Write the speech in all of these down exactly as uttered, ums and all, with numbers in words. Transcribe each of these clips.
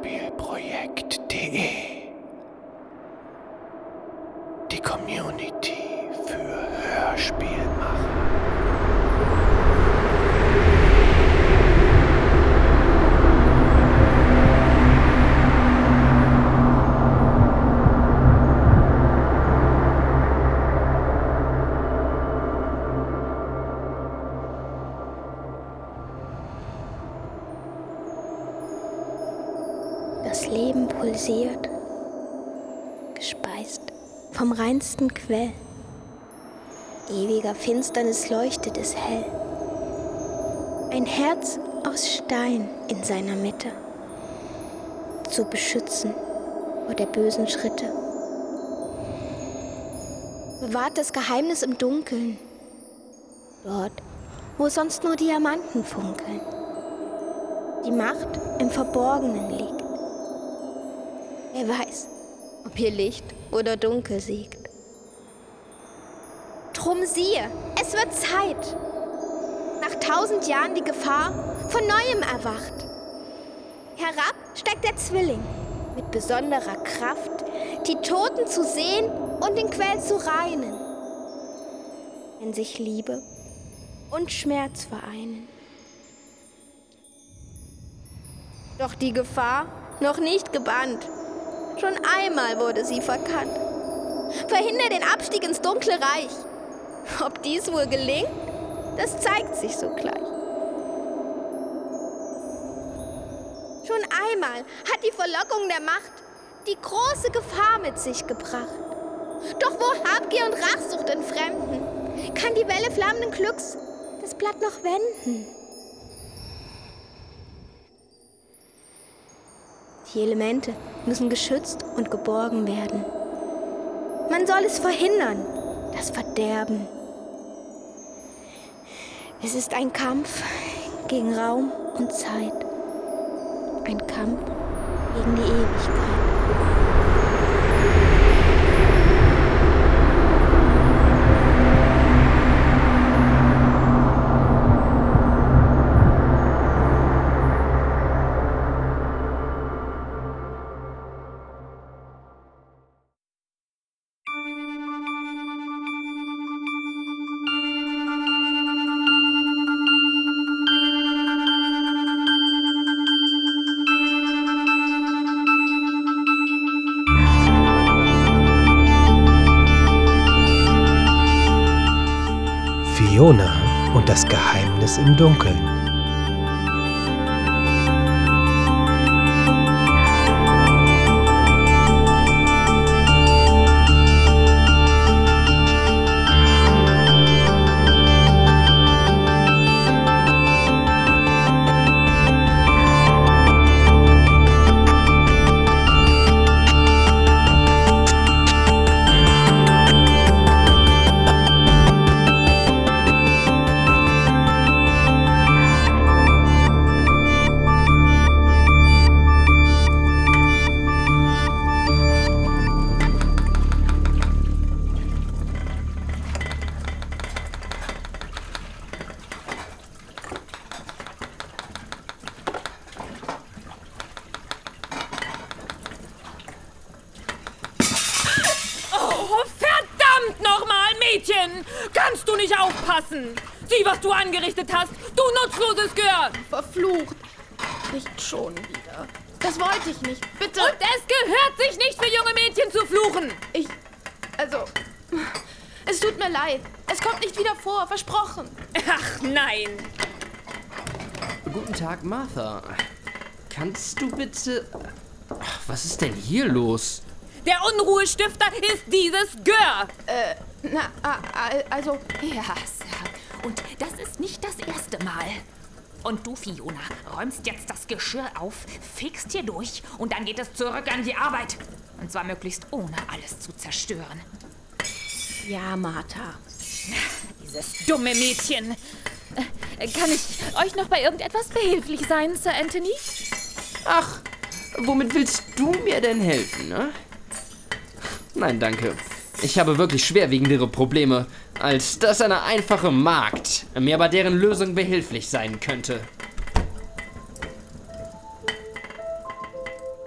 Hörspielprojekt punkt de. Die Community für Hörspielmacher. Das Leben pulsiert, gespeist vom reinsten Quell. Ewiger Finsternis leuchtet es hell. Ein Herz aus Stein in seiner Mitte, zu beschützen vor der bösen Schritte. Bewahrt das Geheimnis im Dunkeln, dort, wo sonst nur Diamanten funkeln. Die Macht im Verborgenen liegt. Wer weiß, ob hier Licht oder Dunkel siegt. Drum siehe, es wird Zeit. Nach tausend Jahren die Gefahr von Neuem erwacht. Herab steigt der Zwilling mit besonderer Kraft, die Toten zu sehen und den Quell zu reinen. Wenn sich Liebe und Schmerz vereinen. Doch die Gefahr noch nicht gebannt. Schon einmal wurde sie verkannt. Verhindere den Abstieg ins dunkle Reich. Ob dies wohl gelingt, das zeigt sich sogleich. Schon einmal hat die Verlockung der Macht die große Gefahr mit sich gebracht. Doch wo Habgier und Rachsucht entfremden, kann die Welle flammenden Glücks das Blatt noch wenden. Die Elemente müssen geschützt und geborgen werden. Man soll es verhindern, das Verderben. Es ist ein Kampf gegen Raum und Zeit. Ein Kampf gegen die Ewigkeit. Fiona und das Geheimnis im Dunkeln. Kannst du nicht aufpassen? Sieh, was du angerichtet hast, du nutzloses Gehör! Verflucht. Nicht schon wieder. Das wollte ich nicht. Bitte. Und es gehört sich nicht für junge Mädchen zu fluchen. Ich... Also... Es tut mir leid. Es kommt nicht wieder vor. Versprochen. Ach, nein. Guten Tag, Martha. Kannst du bitte... Ach, was ist denn hier los? Der Unruhestifter ist dieses Gör. Äh, na, also... Ja, Sir. Und das ist nicht das erste Mal. Und du, Fiona, räumst jetzt das Geschirr auf, fegst hier durch und dann geht es zurück an die Arbeit. Und zwar möglichst ohne alles zu zerstören. Ja, Martha. Dieses dumme Mädchen. Kann ich euch noch bei irgendetwas behilflich sein, Sir Anthony? Ach, womit willst du mir denn helfen, ne? Nein, danke. Ich habe wirklich schwerwiegendere Probleme, als dass eine einfache Magd mir bei deren Lösung behilflich sein könnte.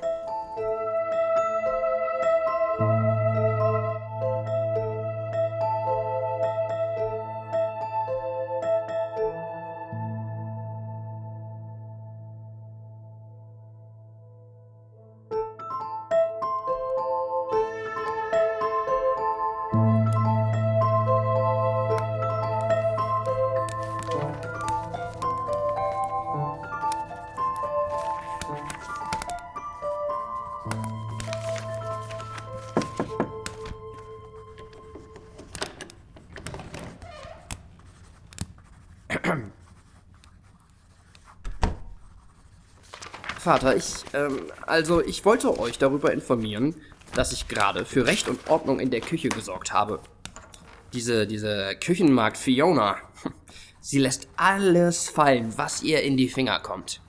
Vater, ich, ähm, also ich wollte euch darüber informieren, dass ich gerade für Recht und Ordnung in der Küche gesorgt habe. Diese, diese Küchenmagd Fiona, sie lässt alles fallen, was ihr in die Finger kommt.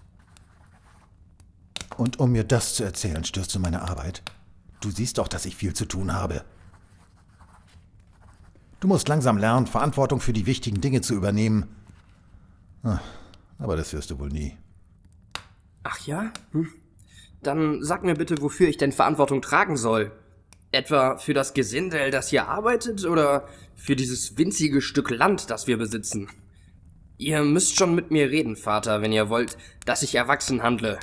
Und um mir das zu erzählen, störst du meine Arbeit? Du siehst doch, dass ich viel zu tun habe. Du musst langsam lernen, Verantwortung für die wichtigen Dinge zu übernehmen. Aber das wirst du wohl nie. Ach ja? Hm. Dann sag mir bitte, wofür ich denn Verantwortung tragen soll. Etwa für das Gesindel, das hier arbeitet, oder für dieses winzige Stück Land, das wir besitzen? Ihr müsst schon mit mir reden, Vater, wenn ihr wollt, dass ich erwachsen handle.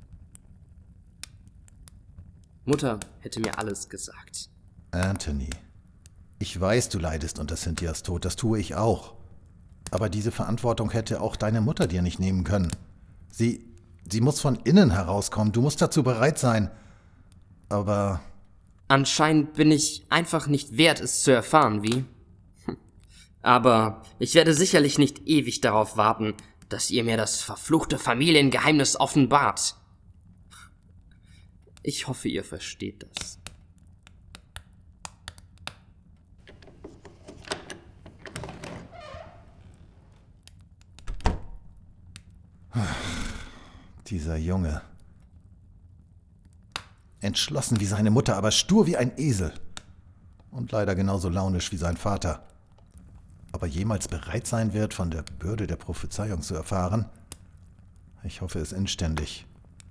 Mutter hätte mir alles gesagt. Anthony, ich weiß, du leidest unter Cynthias Tod, das tue ich auch. Aber diese Verantwortung hätte auch deine Mutter dir nicht nehmen können. Sie, sie muss von innen herauskommen, du musst dazu bereit sein. Aber... Anscheinend bin ich einfach nicht wert, es zu erfahren, wie? Hm. Aber ich werde sicherlich nicht ewig darauf warten, dass ihr mir das verfluchte Familiengeheimnis offenbart. Ich hoffe, ihr versteht das. Dieser Junge. Entschlossen wie seine Mutter, aber stur wie ein Esel. Und leider genauso launisch wie sein Vater. Ob er jemals bereit sein wird, von der Bürde der Prophezeiung zu erfahren? Ich hoffe es inständig.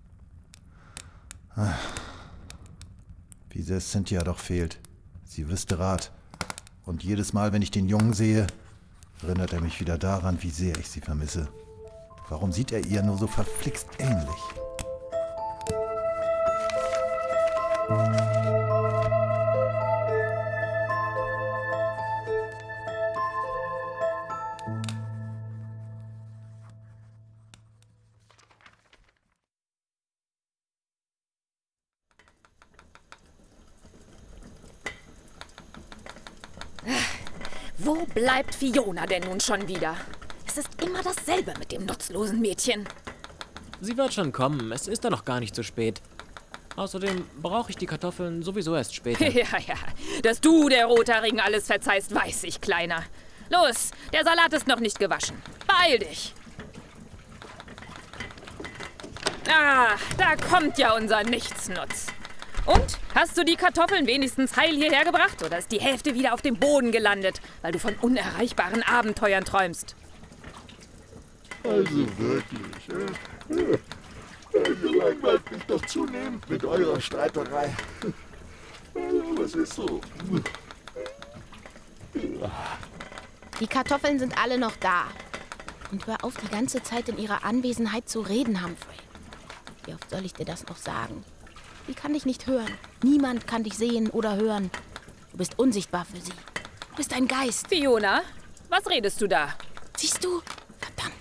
Wie sehr Cynthia doch fehlt. Sie wüsste Rat. Und jedes Mal, wenn ich den Jungen sehe, erinnert er mich wieder daran, wie sehr ich sie vermisse. Warum sieht er ihr nur so verflixt ähnlich? Wo bleibt Fiona denn nun schon wieder? Es ist immer dasselbe mit dem nutzlosen Mädchen. Sie wird schon kommen, es ist doch noch gar nicht zu spät. Außerdem brauche ich die Kartoffeln sowieso erst später. Ja, ja, dass du der Rothaarigen alles verzeihst, weiß ich, Kleiner. Los, der Salat ist noch nicht gewaschen. Beeil dich. Ah, da kommt ja unser Nichtsnutz. Und, hast du die Kartoffeln wenigstens heil hierher gebracht? Oder ist die Hälfte wieder auf dem Boden gelandet, weil du von unerreichbaren Abenteuern träumst? Also wirklich, äh? Ihr langweilt mich doch zunehmend mit eurer Streiterei. Was ist so? Die Kartoffeln sind alle noch da. Und hör auf, die ganze Zeit in ihrer Anwesenheit zu reden, Humphrey. Wie oft soll ich dir das noch sagen? Sie kann dich nicht hören. Niemand kann dich sehen oder hören. Du bist unsichtbar für sie. Du bist ein Geist. Fiona, was redest du da? Siehst du? Verdammt.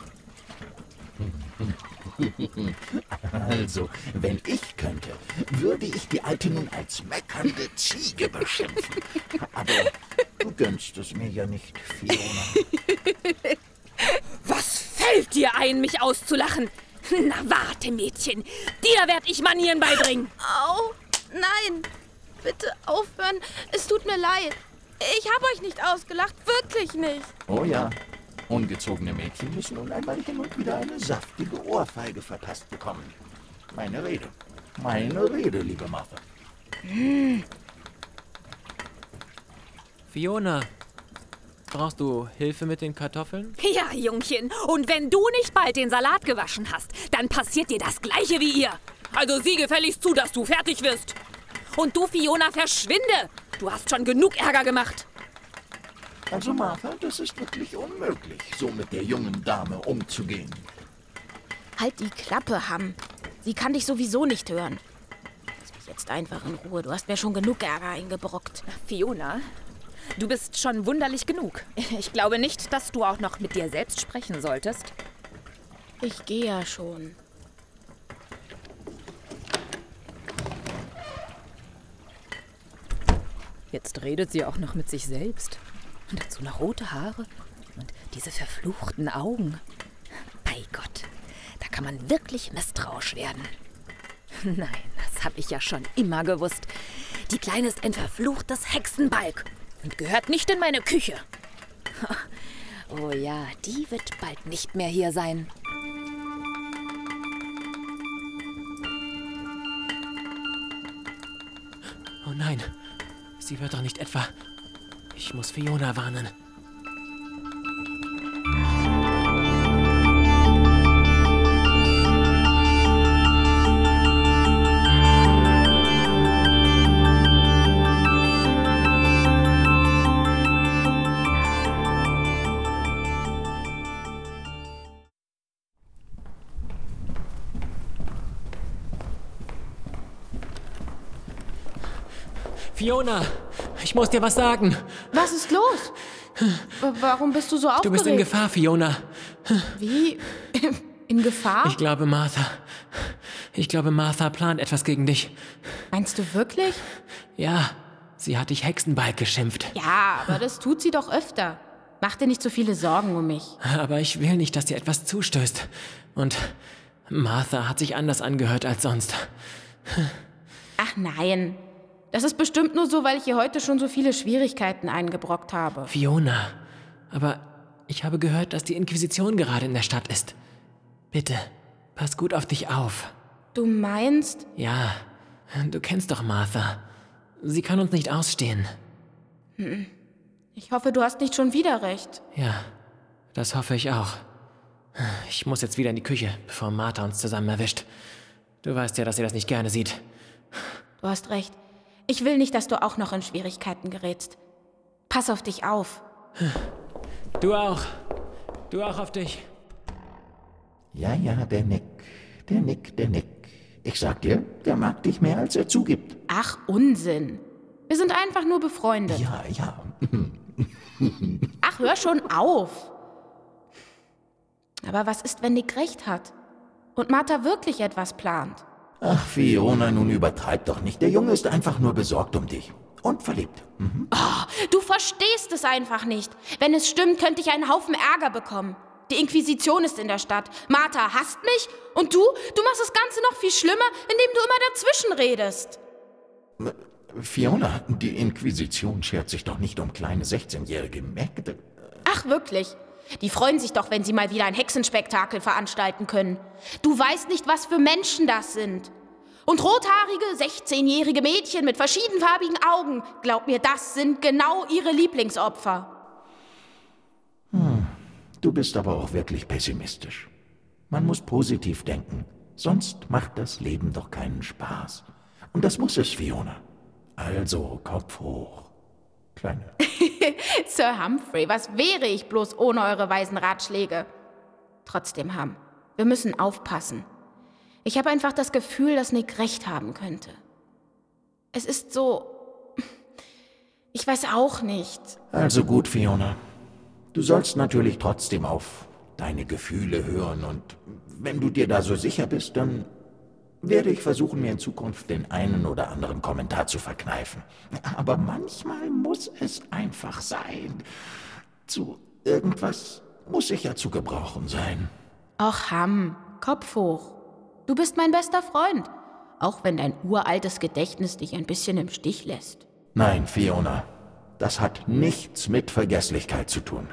Also, wenn ich könnte, würde ich die Alte nun als meckernde Ziege beschimpfen. Aber du gönnst es mir ja nicht, Fiona. Was fällt dir ein, mich auszulachen? Na warte, Mädchen. Dir werd ich Manieren beibringen. Au, nein. Bitte aufhören. Es tut mir leid. Ich habe euch nicht ausgelacht. Wirklich nicht. Oh ja. Ungezogene Mädchen müssen nun einmal hin und wieder eine saftige Ohrfeige verpasst bekommen. Meine Rede. Meine Rede, liebe Martha. Hm. Fiona, brauchst du Hilfe mit den Kartoffeln? Ja, Jungchen. Und wenn du nicht bald den Salat gewaschen hast, dann passiert dir das Gleiche wie ihr. Also sieh gefälligst zu, dass du fertig wirst. Und du, Fiona, verschwinde. Du hast schon genug Ärger gemacht. Also Martha, das ist wirklich unmöglich, so mit der jungen Dame umzugehen. Halt die Klappe, Ham. Sie kann dich sowieso nicht hören. Lass mich jetzt einfach in Ruhe. Du hast mir schon genug Ärger eingebrockt. Fiona, du bist schon wunderlich genug. Ich glaube nicht, dass du auch noch mit dir selbst sprechen solltest. Ich gehe ja schon. Jetzt redet sie auch noch mit sich selbst. Und dazu noch rote Haare. Und diese verfluchten Augen. Bei Gott, da kann man wirklich misstrauisch werden. Nein, das habe ich ja schon immer gewusst. Die Kleine ist ein verfluchtes Hexenbalg und gehört nicht in meine Küche. Oh ja, die wird bald nicht mehr hier sein. Oh nein, sie wird doch nicht etwa... Ich muss Fiona warnen. Fiona, ich muss dir was sagen. Was ist los? W- Warum bist du so aufgeregt? Du bist in Gefahr, Fiona. Wie? In Gefahr? Ich glaube, Martha. Ich glaube, Martha plant etwas gegen dich. Meinst du wirklich? Ja, sie hat dich Hexenbalg geschimpft. Ja, aber das tut sie doch öfter. Mach dir nicht so viele Sorgen um mich. Aber ich will nicht, dass dir etwas zustößt. Und Martha hat sich anders angehört als sonst. Ach nein. Das ist bestimmt nur so, weil ich ihr heute schon so viele Schwierigkeiten eingebrockt habe. Fiona, aber ich habe gehört, dass die Inquisition gerade in der Stadt ist. Bitte, pass gut auf dich auf. Du meinst? Ja, du kennst doch Martha. Sie kann uns nicht ausstehen. Hm. Ich hoffe, du hast nicht schon wieder recht. Ja, das hoffe ich auch. Ich muss jetzt wieder in die Küche, bevor Martha uns zusammen erwischt. Du weißt ja, dass sie das nicht gerne sieht. Du hast recht. Ich will nicht, dass du auch noch in Schwierigkeiten gerätst. Pass auf dich auf. Du auch. Du auch auf dich. Ja, ja, der Nick. Der Nick, der Nick. Ich sag dir, der mag dich mehr, als er zugibt. Ach, Unsinn. Wir sind einfach nur befreundet. Ja, ja. Ach, hör schon auf. Aber was ist, wenn Nick recht hat? Und Martha wirklich etwas plant? Ach, Fiona, nun übertreib doch nicht. Der Junge ist einfach nur besorgt um dich. Und verliebt. Mhm. Oh, du verstehst es einfach nicht. Wenn es stimmt, könnte ich einen Haufen Ärger bekommen. Die Inquisition ist in der Stadt. Martha hasst mich. Und du? Du machst das Ganze noch viel schlimmer, indem du immer dazwischen redest. Fiona, die Inquisition schert sich doch nicht um kleine sechzehnjährige Mägde. Ach, wirklich? Die freuen sich doch, wenn sie mal wieder ein Hexenspektakel veranstalten können. Du weißt nicht, was für Menschen das sind. Und rothaarige, sechzehnjährige Mädchen mit verschiedenfarbigen Augen, glaub mir, das sind genau ihre Lieblingsopfer. Hm, du bist aber auch wirklich pessimistisch. Man muss positiv denken, sonst macht das Leben doch keinen Spaß. Und das muss es, Fiona. Also, Kopf hoch. Kleine. Sir Humphrey, was wäre ich bloß ohne eure weisen Ratschläge? Trotzdem, Hum, wir müssen aufpassen. Ich habe einfach das Gefühl, dass Nick recht haben könnte. Es ist so... Ich weiß auch nicht. Also gut, Fiona. Du sollst natürlich trotzdem auf deine Gefühle hören und wenn du dir da so sicher bist, dann werde ich versuchen, mir in Zukunft den einen oder anderen Kommentar zu verkneifen. Aber manchmal muss es einfach sein. Zu irgendwas muss ich ja zu gebrauchen sein. Och, Hum, Kopf hoch. Du bist mein bester Freund, auch wenn dein uraltes Gedächtnis dich ein bisschen im Stich lässt. Nein, Fiona, das hat nichts mit Vergesslichkeit zu tun.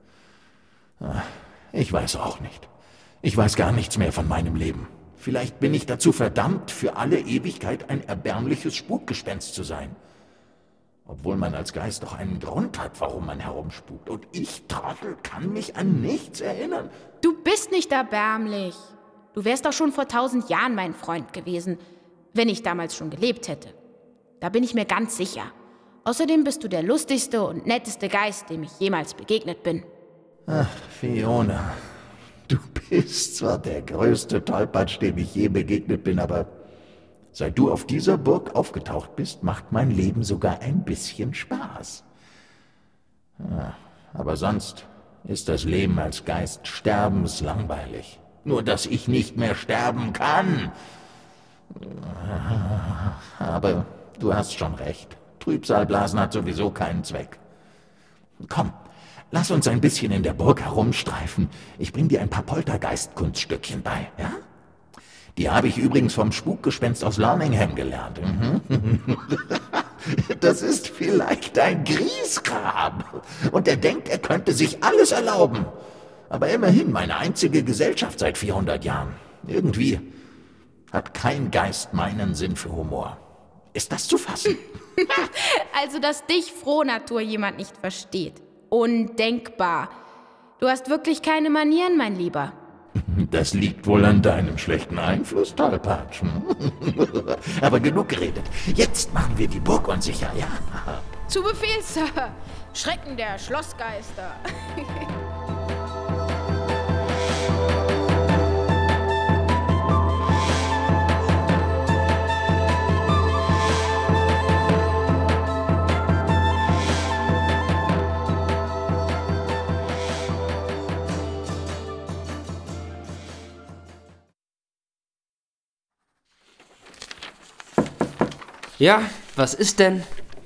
Ich weiß auch nicht. Ich weiß gar nichts mehr von meinem Leben. Vielleicht bin ich dazu verdammt, für alle Ewigkeit ein erbärmliches Spukgespenst zu sein. Obwohl man als Geist doch einen Grund hat, warum man herumspukt. Und ich, Trottel, kann mich an nichts erinnern. Du bist nicht erbärmlich. Du wärst doch schon vor tausend Jahren mein Freund gewesen, wenn ich damals schon gelebt hätte. Da bin ich mir ganz sicher. Außerdem bist du der lustigste und netteste Geist, dem ich jemals begegnet bin. Ach, Fiona, du bist zwar der größte Tollpatsch, dem ich je begegnet bin, aber seit du auf dieser Burg aufgetaucht bist, macht mein Leben sogar ein bisschen Spaß. Ja, aber sonst ist das Leben als Geist sterbenslangweilig. Nur, dass ich nicht mehr sterben kann. Aber du hast schon recht. Trübsalblasen hat sowieso keinen Zweck. Komm, Lass uns ein bisschen in der Burg herumstreifen. Ich bring dir ein paar Poltergeist-Kunststückchen bei, ja? Die habe ich übrigens vom Spukgespenst aus Lerningham gelernt. Mhm. Das ist vielleicht ein Griesgram. Und er denkt, er könnte sich alles erlauben. Aber immerhin meine einzige Gesellschaft seit vierhundert Jahren. Irgendwie hat kein Geist meinen Sinn für Humor. Ist das zu fassen? Also, dass dich Frohnatur jemand nicht versteht. Undenkbar. Du hast wirklich keine Manieren, mein Lieber. Das liegt wohl an deinem schlechten Einfluss, Tollpatsch. Aber genug geredet. Jetzt machen wir die Burg unsicher, ja? Zu Befehl, Sir. Schrecken der Schlossgeister. Ja, was ist denn?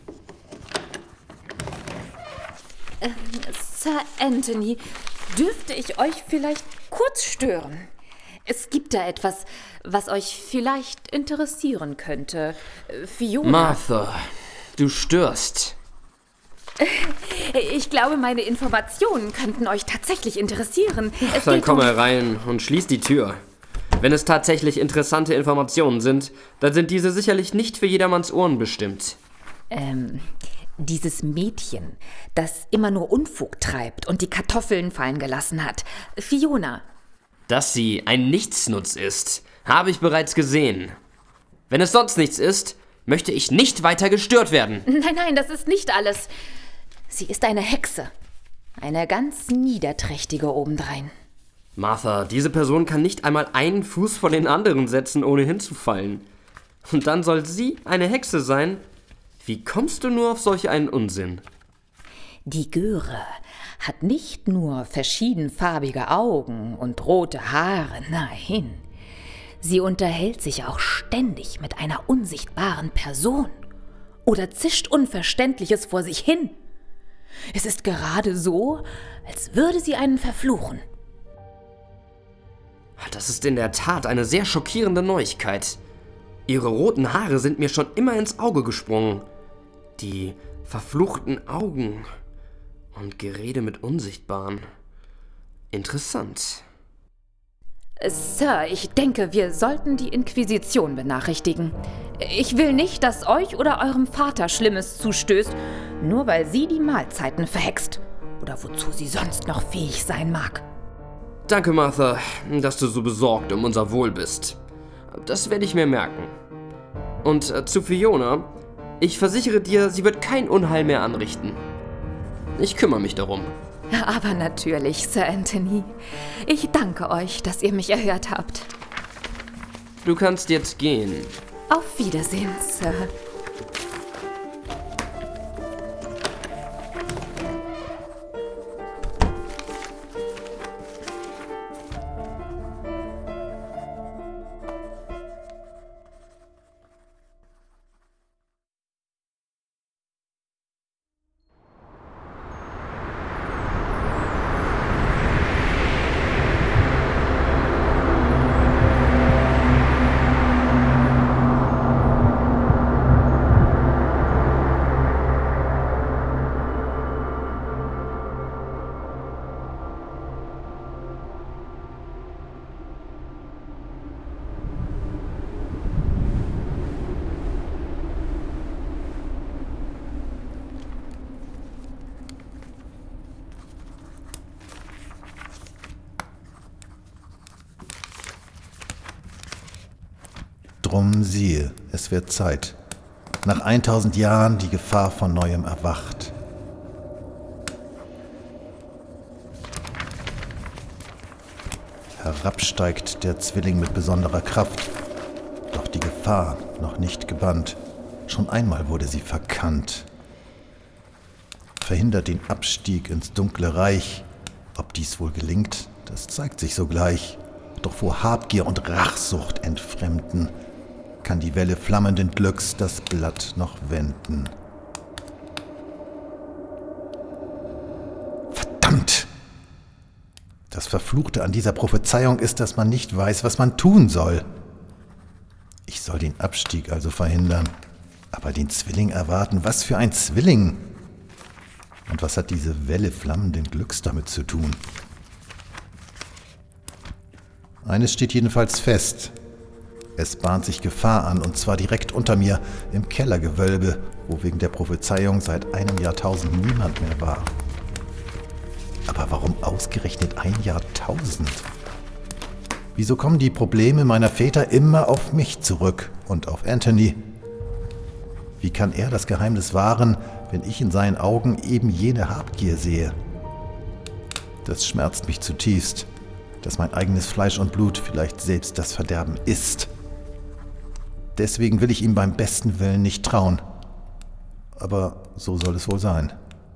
Ähm, Sir Anthony, dürfte ich euch vielleicht kurz stören? Es gibt da etwas, was euch vielleicht interessieren könnte. Fiona. Martha, du störst. Ich glaube, meine Informationen könnten euch tatsächlich interessieren. Es Dann geht komm um- mal rein und schließ die Tür. Wenn es tatsächlich interessante Informationen sind, dann sind diese sicherlich nicht für jedermanns Ohren bestimmt. Ähm, dieses Mädchen, das immer nur Unfug treibt und die Kartoffeln fallen gelassen hat. Fiona. Dass sie ein Nichtsnutz ist, habe ich bereits gesehen. Wenn es sonst nichts ist, möchte ich nicht weiter gestört werden. Nein, nein, das ist nicht alles. Sie ist eine Hexe. Eine ganz niederträchtige obendrein. Martha, diese Person kann nicht einmal einen Fuß vor den anderen setzen, ohne hinzufallen. Und dann soll sie eine Hexe sein? Wie kommst du nur auf solch einen Unsinn? Die Göre hat nicht nur verschiedenfarbige Augen und rote Haare, nein. Sie unterhält sich auch ständig mit einer unsichtbaren Person oder zischt Unverständliches vor sich hin. Es ist gerade so, als würde sie einen verfluchen. Das ist in der Tat eine sehr schockierende Neuigkeit. Ihre roten Haare sind mir schon immer ins Auge gesprungen. Die verfluchten Augen und Gerede mit Unsichtbaren. Interessant. Sir, ich denke, wir sollten die Inquisition benachrichtigen. Ich will nicht, dass euch oder eurem Vater Schlimmes zustößt, nur weil sie die Mahlzeiten verhext. Oder wozu sie sonst noch fähig sein mag. Danke, Martha, dass du so besorgt um unser Wohl bist. Das werde ich mir merken. Und äh, zu Fiona, ich versichere dir, sie wird kein Unheil mehr anrichten. Ich kümmere mich darum. Aber natürlich, Sir Anthony. Ich danke euch, dass ihr mich erhört habt. Du kannst jetzt gehen. Auf Wiedersehen, Sir. Drum siehe, es wird Zeit. Nach eintausend Jahren die Gefahr von Neuem erwacht. Herabsteigt der Zwilling mit besonderer Kraft. Doch die Gefahr noch nicht gebannt. Schon einmal wurde sie verkannt. Verhindert den Abstieg ins dunkle Reich. Ob dies wohl gelingt, das zeigt sich sogleich. Doch vor Habgier und Rachsucht entfremden, kann die Welle flammenden Glücks das Blatt noch wenden. Das Verfluchte an dieser Prophezeiung ist, dass man nicht weiß, was man tun soll. Ich soll den Abstieg also verhindern. Aber den Zwilling erwarten, was für ein Zwilling? Und was hat diese Welle flammenden Glücks damit zu tun? Eines steht jedenfalls fest. Es bahnt sich Gefahr an, und zwar direkt unter mir, im Kellergewölbe, wo wegen der Prophezeiung seit einem Jahrtausend niemand mehr war. Aber warum ausgerechnet ein Jahrtausend? Wieso kommen die Probleme meiner Väter immer auf mich zurück und auf Anthony? Wie kann er das Geheimnis wahren, wenn ich in seinen Augen eben jene Habgier sehe? Das schmerzt mich zutiefst, dass mein eigenes Fleisch und Blut vielleicht selbst das Verderben ist. Deswegen will ich ihm beim besten Willen nicht trauen. Aber so soll es wohl sein.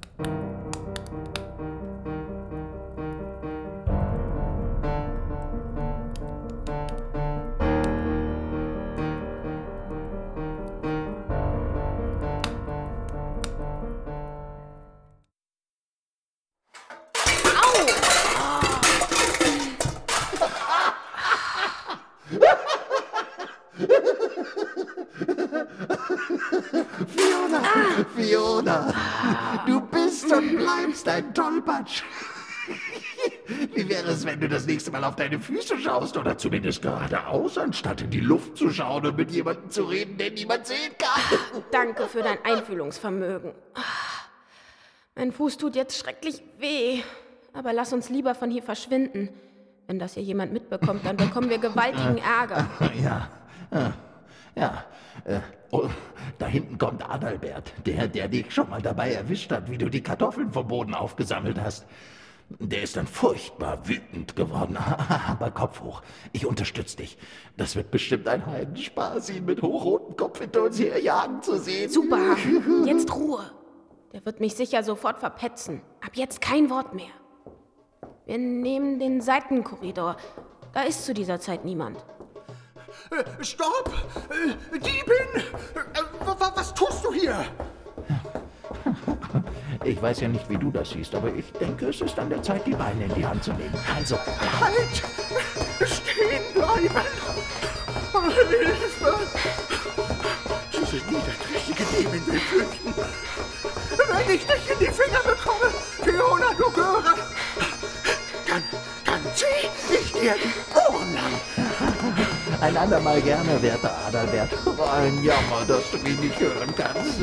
Fiona, Fiona, du bist und bleibst ein Tollpatsch. Wie wäre es, wenn du das nächste Mal auf deine Füße schaust oder zumindest geradeaus, anstatt in die Luft zu schauen und mit jemandem zu reden, den niemand sehen kann? Danke für dein Einfühlungsvermögen. Mein Fuß tut jetzt schrecklich weh. Aber lass uns lieber von hier verschwinden. Wenn das hier jemand mitbekommt, dann bekommen wir gewaltigen Ärger. Ja, ja, ja. Äh, oh, da hinten kommt Adalbert, der, der dich schon mal dabei erwischt hat, wie du die Kartoffeln vom Boden aufgesammelt hast. Der ist dann furchtbar wütend geworden. Aber Kopf hoch, ich unterstütze dich. Das wird bestimmt ein Heidenspaß, ihn mit hochrotem Kopf hinter uns herjagen zu sehen. Super, jetzt Ruhe. Der wird mich sicher sofort verpetzen. Ab jetzt kein Wort mehr. Wir nehmen den Seitenkorridor. Da ist zu dieser Zeit niemand. Äh, stopp! Äh, Diebin! Äh, was tust du hier? Ich weiß ja nicht, wie du das siehst, aber ich denke, es ist an der Zeit, die Beine in die Hand zu nehmen. Also, halt! Stehen bleiben! Hilfe! Diese niederträchtige Diebin will flüchten. Wenn ich dich in die Finger bekomme, Fiona, du Göre, dann, dann zieh ich dir die Ohren lang. Ein andermal gerne, werter Adalbert. Ein Jammer, dass du mich nicht hören kannst.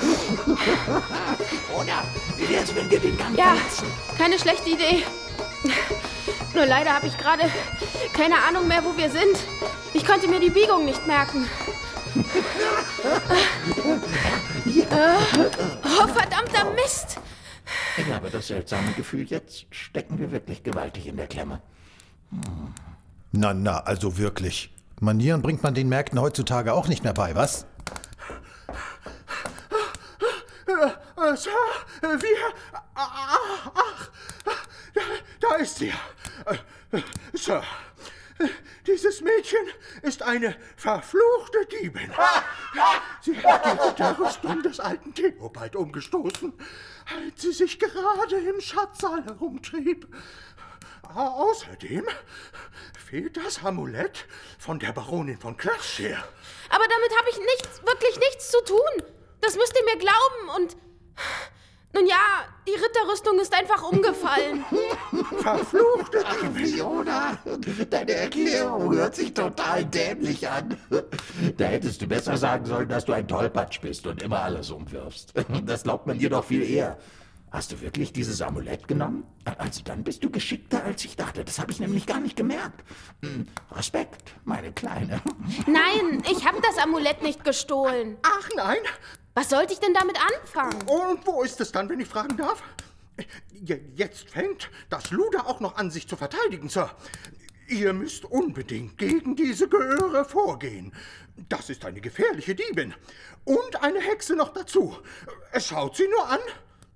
Oder wie wär's, wenn wir den Gang Ja, verlassen? keine schlechte Idee. Nur leider habe ich gerade keine Ahnung mehr, wo wir sind. Ich konnte mir die Biegung nicht merken. äh, oh, verdammter Mist! Ich habe das seltsame Gefühl, jetzt stecken wir wirklich gewaltig in der Klemme. Hm. Na, na, also wirklich. Manieren bringt man den Märkten heutzutage auch nicht mehr bei, was? Äh, Sir, wir... Ach, ach, da, da ist sie. Äh, Sir, dieses Mädchen ist eine verfluchte Diebin. Sie hat die Ritterrüstung des alten Theobald umgestoßen, als sie sich gerade im Schatzsaal herumtrieb. Außerdem fehlt das Amulett von der Baronin von Clatshire. Aber damit habe ich nichts, wirklich nichts zu tun. Das müsst ihr mir glauben und... Nun ja, die Ritterrüstung ist einfach umgefallen. Verfluchte Fiona, deine Erklärung hört sich total dämlich an. Da hättest du besser sagen sollen, dass du ein Tollpatsch bist und immer alles umwirfst. Das glaubt man dir doch viel eher. Hast du wirklich dieses Amulett genommen? Also dann bist du geschickter, als ich dachte. Das habe ich nämlich gar nicht gemerkt. Respekt, meine Kleine. Nein, ich habe das Amulett nicht gestohlen. Ach nein. Was sollte ich denn damit anfangen? Und wo ist es dann, wenn ich fragen darf? Jetzt fängt das Luder auch noch an, sich zu verteidigen, Sir. Ihr müsst unbedingt gegen diese Göre vorgehen. Das ist eine gefährliche Diebin. Und eine Hexe noch dazu. Schaut sie nur an.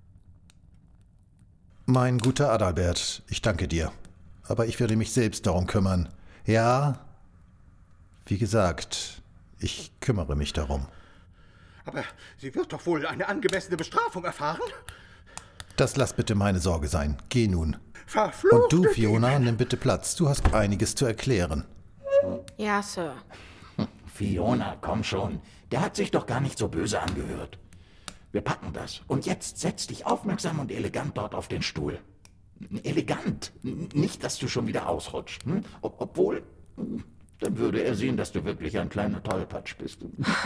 Mein guter Adalbert, ich danke dir. Aber ich werde mich selbst darum kümmern. Ja, wie gesagt, ich kümmere mich darum. Aber sie wird doch wohl eine angemessene Bestrafung erfahren? Das lass bitte meine Sorge sein. Geh nun. Verfluchte Und du, Dinge. Fiona, nimm bitte Platz. Du hast einiges zu erklären. Ja, Sir. Fiona, komm schon. Der hat sich doch gar nicht so böse angehört. Wir packen das. Und jetzt setz dich aufmerksam und elegant dort auf den Stuhl. Elegant. Nicht, dass du schon wieder ausrutscht. Hm? Ob, obwohl, dann würde er sehen, dass du wirklich ein kleiner Tollpatsch bist.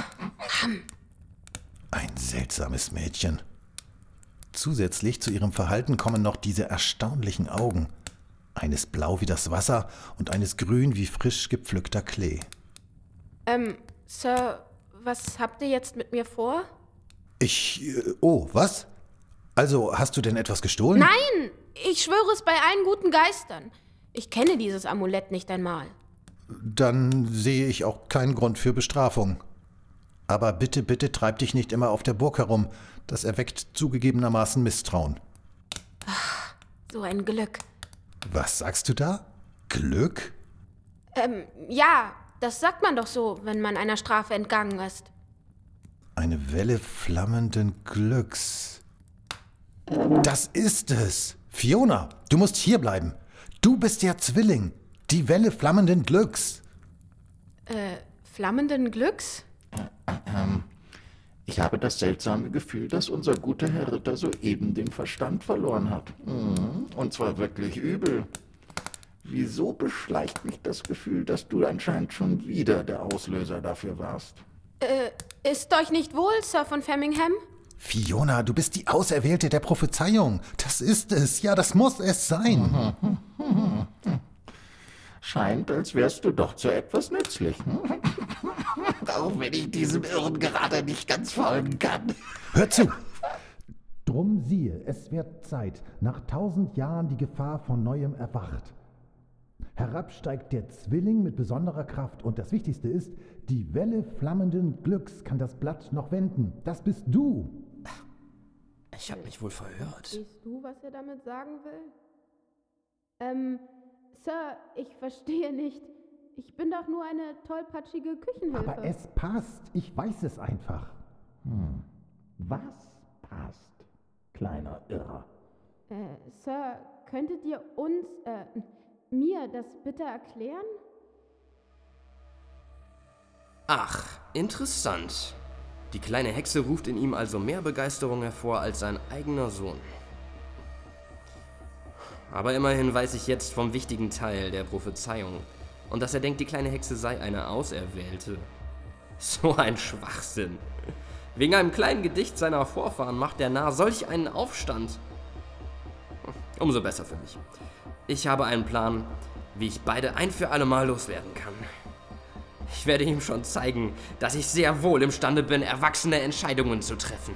Ein seltsames Mädchen. Zusätzlich zu ihrem Verhalten kommen noch diese erstaunlichen Augen. Eines blau wie das Wasser und eines grün wie frisch gepflückter Klee. Ähm, Sir, was habt ihr jetzt mit mir vor? Ich... Äh, oh, was? Also, hast du denn etwas gestohlen? Nein! Ich schwöre es bei allen guten Geistern. Ich kenne dieses Amulett nicht einmal. Dann sehe ich auch keinen Grund für Bestrafung. Aber bitte, bitte treib dich nicht immer auf der Burg herum. Das erweckt zugegebenermaßen Misstrauen. Ach, so ein Glück. Was sagst du da? Glück? Ähm, ja, das sagt man doch so, wenn man einer Strafe entgangen ist. Eine Welle flammenden Glücks. Das ist es. Fiona, du musst hier bleiben. Du bist der Zwilling. Die Welle flammenden Glücks. Äh, flammenden Glücks? Ähm, ich habe das seltsame Gefühl, dass unser guter Herr Ritter soeben den Verstand verloren hat. Mhm. Und zwar wirklich übel. Wieso beschleicht mich das Gefühl, dass du anscheinend schon wieder der Auslöser dafür warst? Äh, ist euch nicht wohl, Sir von Framingham? Fiona, du bist die Auserwählte der Prophezeiung. Das ist es. Ja, das muss es sein. Scheint, als wärst du doch zu etwas nützlich. Auch wenn ich diesem Irren gerade nicht ganz folgen kann. Hör zu. Drum siehe, es wird Zeit, nach tausend Jahren die Gefahr von Neuem erwacht. Herab steigt der Zwilling mit besonderer Kraft und das Wichtigste ist, die Welle flammenden Glücks kann das Blatt noch wenden. Das bist du. Ich hab mich wohl verhört. Siehst du, was er damit sagen will? Ähm, Sir, ich verstehe nicht. Ich bin doch nur eine tollpatschige Küchenhilfe. Aber es passt. Ich weiß es einfach. Hm. Was passt, kleiner Irrer? Äh, Sir, könntet ihr uns, äh, mir das bitte erklären? Ach, interessant. Die kleine Hexe ruft in ihm also mehr Begeisterung hervor als sein eigener Sohn. Aber immerhin weiß ich jetzt vom wichtigen Teil der Prophezeiung und dass er denkt, die kleine Hexe sei eine Auserwählte. So ein Schwachsinn. Wegen einem kleinen Gedicht seiner Vorfahren macht der Narr solch einen Aufstand. Umso besser für mich. Ich habe einen Plan, wie ich beide ein für alle Mal loswerden kann. Ich werde ihm schon zeigen, dass ich sehr wohl imstande bin, erwachsene Entscheidungen zu treffen.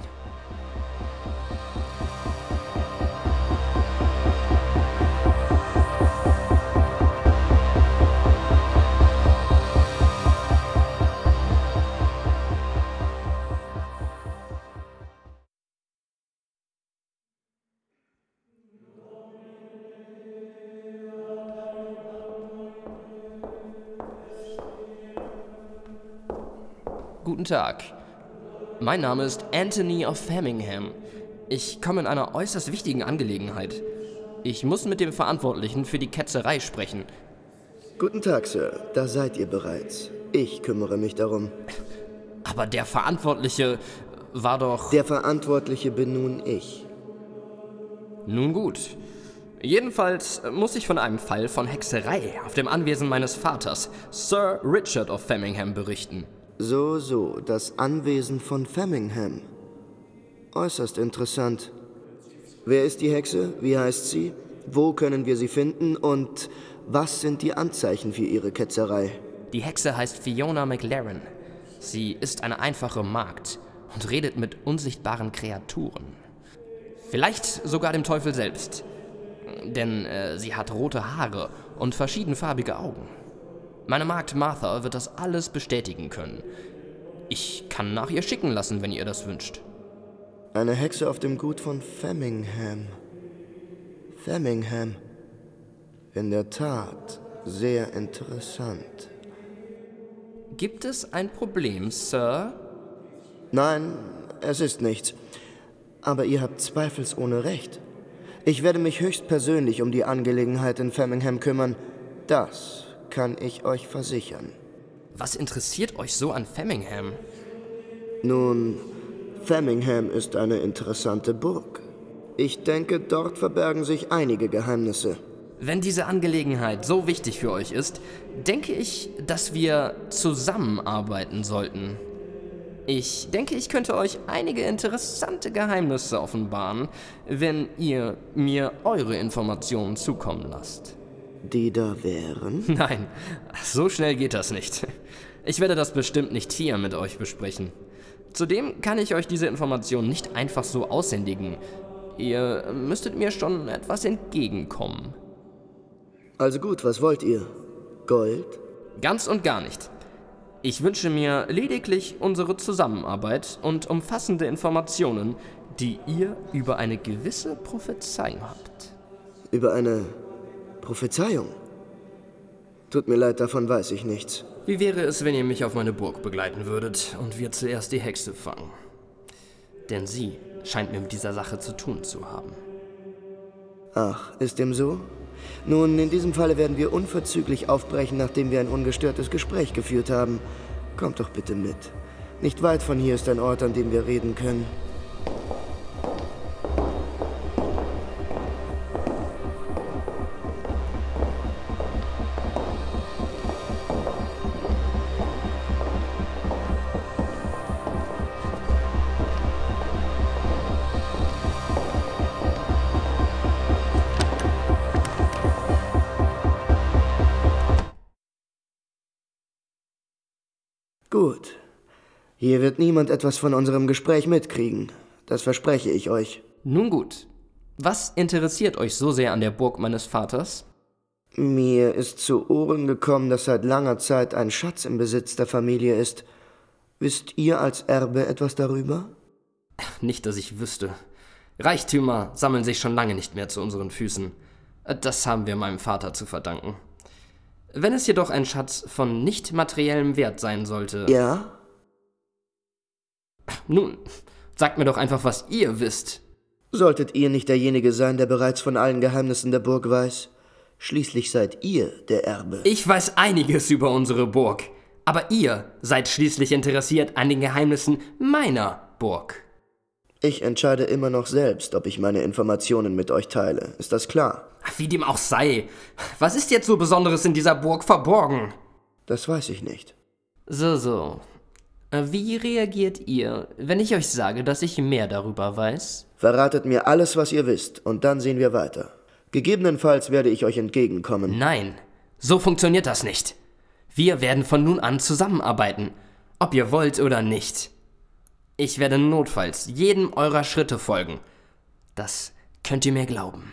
Guten Tag. Mein Name ist Anthony of Framingham. Ich komme in einer äußerst wichtigen Angelegenheit. Ich muss mit dem Verantwortlichen für die Ketzerei sprechen. Guten Tag, Sir. Da seid ihr bereits. Ich kümmere mich darum. Aber der Verantwortliche war doch... Der Verantwortliche bin nun ich. Nun gut. Jedenfalls muss ich von einem Fall von Hexerei auf dem Anwesen meines Vaters, Sir Richard of Framingham, berichten. So, so, das Anwesen von Framingham. Äußerst interessant. Wer ist die Hexe? Wie heißt sie? Wo können wir sie finden? Und was sind die Anzeichen für ihre Ketzerei? Die Hexe heißt Fiona McLaren. Sie ist eine einfache Magd und redet mit unsichtbaren Kreaturen. Vielleicht sogar dem Teufel selbst. Denn äh, sie hat rote Haare und verschiedenfarbige Augen. Meine Magd Martha wird das alles bestätigen können. Ich kann nach ihr schicken lassen, wenn ihr das wünscht. Eine Hexe auf dem Gut von Framingham. Framingham. In der Tat, sehr interessant. Gibt es ein Problem, Sir? Nein, es ist nichts. aber ihr habt zweifelsohne recht. Ich werde mich höchstpersönlich um die Angelegenheit in Framingham kümmern. Das kann ich euch versichern. Was interessiert euch so an Framingham? Nun, Framingham ist eine interessante Burg. Ich denke, dort verbergen sich einige Geheimnisse. Wenn diese Angelegenheit so wichtig für euch ist, denke ich, dass wir zusammenarbeiten sollten. Ich denke, ich könnte euch einige interessante Geheimnisse offenbaren, wenn ihr mir eure Informationen zukommen lasst. Die da wären? Nein, so schnell geht das nicht. Ich werde das bestimmt nicht hier mit euch besprechen. Zudem kann ich euch diese Informationen nicht einfach so aushändigen. Ihr müsstet mir schon etwas entgegenkommen. Also gut, was wollt ihr? Gold? Ganz und gar nicht. Ich wünsche mir lediglich unsere Zusammenarbeit und umfassende Informationen, die ihr über eine gewisse Prophezeiung habt. Über eine Prophezeiung? Tut mir leid, davon weiß ich nichts. Wie wäre es, wenn ihr mich auf meine Burg begleiten würdet und wir zuerst die Hexe fangen? Denn sie scheint mir mit dieser Sache zu tun zu haben. Ach, ist dem so? Nun, in diesem Falle werden wir unverzüglich aufbrechen, nachdem wir ein ungestörtes Gespräch geführt haben. Kommt doch bitte mit. Nicht weit von hier ist ein Ort, an dem wir reden können. Gut. Hier wird niemand etwas von unserem Gespräch mitkriegen. Das verspreche ich euch. Nun gut. Was interessiert euch so sehr an der Burg meines Vaters? Mir ist zu Ohren gekommen, dass seit langer Zeit ein Schatz im Besitz der Familie ist. Wisst ihr als Erbe etwas darüber? Nicht, dass ich wüsste. Reichtümer sammeln sich schon lange nicht mehr zu unseren Füßen. Das haben wir meinem Vater zu verdanken. Wenn es jedoch ein Schatz von nicht materiellem Wert sein sollte... Ja? Nun, sagt mir doch einfach, was ihr wisst. Solltet ihr nicht derjenige sein, der bereits von allen Geheimnissen der Burg weiß? Schließlich seid ihr der Erbe. Ich weiß einiges über unsere Burg. Aber ihr seid schließlich interessiert an den Geheimnissen meiner Burg. Ich entscheide immer noch selbst, ob ich meine Informationen mit euch teile. Ist das klar? Wie dem auch sei. Was ist jetzt so Besonderes in dieser Burg verborgen? Das weiß ich nicht. So, so. Wie reagiert ihr, wenn ich euch sage, dass ich mehr darüber weiß? Verratet mir alles, was ihr wisst, und dann sehen wir weiter. Gegebenenfalls werde ich euch entgegenkommen. Nein, so funktioniert das nicht. Wir werden von nun an zusammenarbeiten, ob ihr wollt oder nicht. Ich werde notfalls jedem eurer Schritte folgen. Das könnt ihr mir glauben.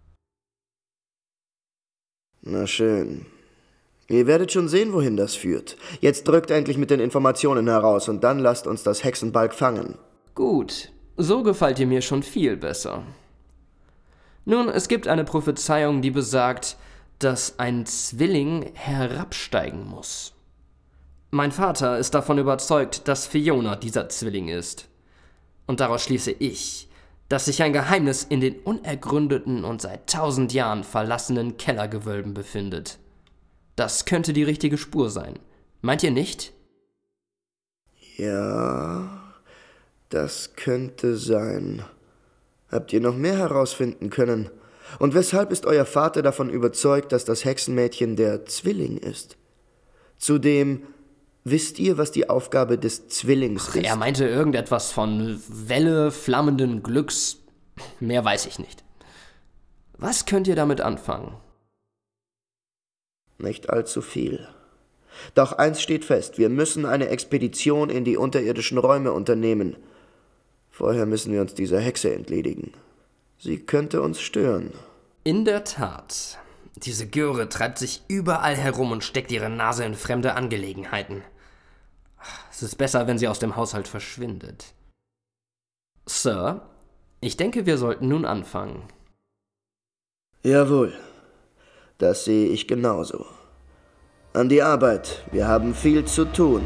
Na schön. Ihr werdet schon sehen, wohin das führt. Jetzt drückt endlich mit den Informationen heraus und dann lasst uns das Hexenbalg fangen. Gut, so gefällt ihr mir schon viel besser. Nun, es gibt eine Prophezeiung, die besagt, dass ein Zwilling herabsteigen muss. Mein Vater ist davon überzeugt, dass Fiona dieser Zwilling ist. Und daraus schließe ich, dass sich ein Geheimnis in den unergründeten und seit tausend Jahren verlassenen Kellergewölben befindet. Das könnte die richtige Spur sein. Meint ihr nicht? Ja, das könnte sein. Habt ihr noch mehr herausfinden können? Und weshalb ist euer Vater davon überzeugt, dass das Hexenmädchen der Zwilling ist? Zudem, wisst ihr, was die Aufgabe des Zwillings Ach, ist? er meinte irgendetwas von Welle flammenden Glücks. Mehr weiß ich nicht. Was könnt ihr damit anfangen? Nicht allzu viel. Doch eins steht fest, wir müssen eine Expedition in die unterirdischen Räume unternehmen. Vorher müssen wir uns dieser Hexe entledigen. Sie könnte uns stören. In der Tat. Diese Göre treibt sich überall herum und steckt ihre Nase in fremde Angelegenheiten. Es ist besser, wenn sie aus dem Haushalt verschwindet. Sir, ich denke, wir sollten nun anfangen. Jawohl. Das sehe ich genauso. An die Arbeit. Wir haben viel zu tun.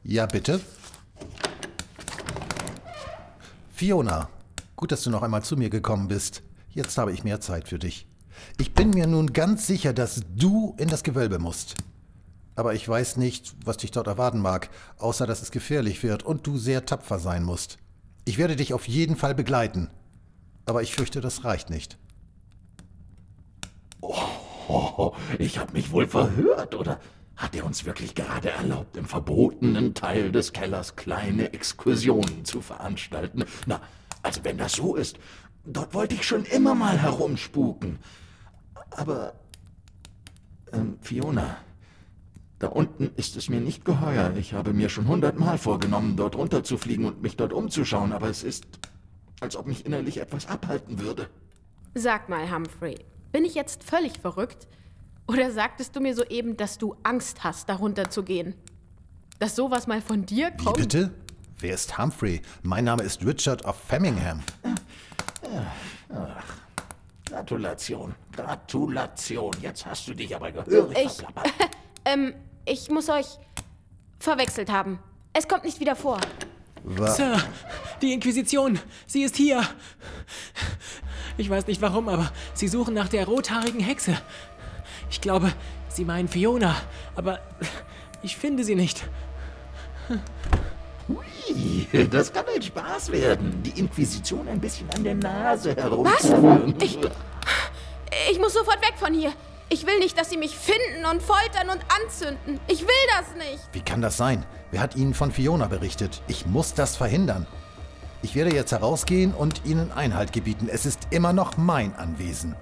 Ja, bitte? Fiona, gut, dass du noch einmal zu mir gekommen bist. Jetzt habe ich mehr Zeit für dich. Ich bin mir nun ganz sicher, dass du in das Gewölbe musst. Aber ich weiß nicht, was dich dort erwarten mag, außer dass es gefährlich wird und du sehr tapfer sein musst. Ich werde dich auf jeden Fall begleiten. Aber ich fürchte, das reicht nicht. Oh, ich habe mich wohl verhört, oder hat er uns wirklich gerade erlaubt, im verbotenen Teil des Kellers kleine Exkursionen zu veranstalten? Na, also wenn das so ist, dort wollte ich schon immer mal herumspuken. Aber, ähm, Fiona, da unten ist es mir nicht geheuer. Ich habe mir schon hundertmal vorgenommen, dort runterzufliegen und mich dort umzuschauen, aber es ist, als ob mich innerlich etwas abhalten würde. Sag mal, Humphrey, bin ich jetzt völlig verrückt? Oder sagtest du mir soeben, dass du Angst hast, da runterzugehen? Dass sowas mal von dir kommt? Wie bitte? Wer ist Humphrey? Mein Name ist Richard of Femmingham. Ach, Gratulation, Gratulation. Jetzt hast du dich aber gehörig Ich, verplappert. ähm, ich muss euch verwechselt haben. Es kommt nicht wieder vor. Was? Sir, die Inquisition, sie ist hier. Ich weiß nicht warum, aber sie suchen nach der rothaarigen Hexe. Ich glaube, sie meinen Fiona, aber ich finde sie nicht. Hui, das kann ein Spaß werden, die Inquisition ein bisschen an der Nase herumzuführen. Was? Ich, ich muss sofort weg von hier. Ich will nicht, dass sie mich finden und foltern und anzünden. Ich will das nicht. Wie kann das sein? Wer hat Ihnen von Fiona berichtet? Ich muss das verhindern. Ich werde jetzt herausgehen und Ihnen Einhalt gebieten. Es ist immer noch mein Anwesen.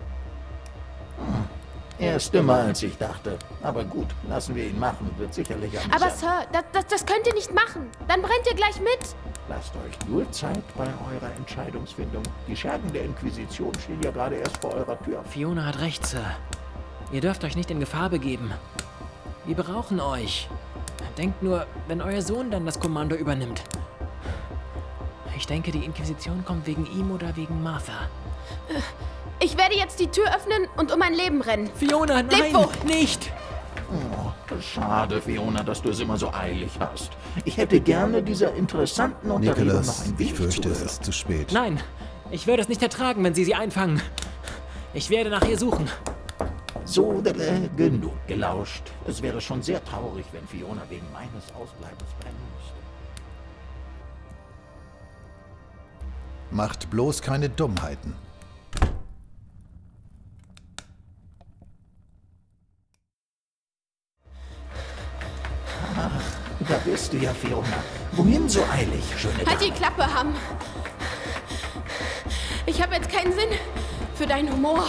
Er ist dümmer, als ich dachte. Aber gut, lassen wir ihn machen. Wird sicherlich amüsant. Aber Sir, das, das, das könnt ihr nicht machen. Dann brennt ihr gleich mit. Lasst euch nur Zeit bei eurer Entscheidungsfindung. Die Schergen der Inquisition stehen ja gerade erst vor eurer Tür. Fiona hat recht, Sir. Ihr dürft euch nicht in Gefahr begeben. Wir brauchen euch. Denkt nur, wenn euer Sohn dann das Kommando übernimmt. Ich denke, die Inquisition kommt wegen ihm oder wegen Martha. Ich werde jetzt die Tür öffnen und um mein Leben rennen. Fiona, nein, Lebt wohl. nicht! Oh, schade, Fiona, dass du es immer so eilig hast. Ich hätte gerne dieser interessanten Unterredung noch Nicholas, ein wenig ich fürchte, es zugehört. ist zu spät. Nein, ich würde es nicht ertragen, wenn sie sie einfangen. Ich werde nach ihr suchen. So, äh, genug gelauscht. Es wäre schon sehr traurig, wenn Fiona wegen meines Ausbleibens brennen müsste. Macht bloß keine Dummheiten. Ach, da bist du ja, Fiona. Wohin so eilig, schöne Halt die Dame? Klappe, Ham. Ich habe jetzt keinen Sinn für deinen Humor.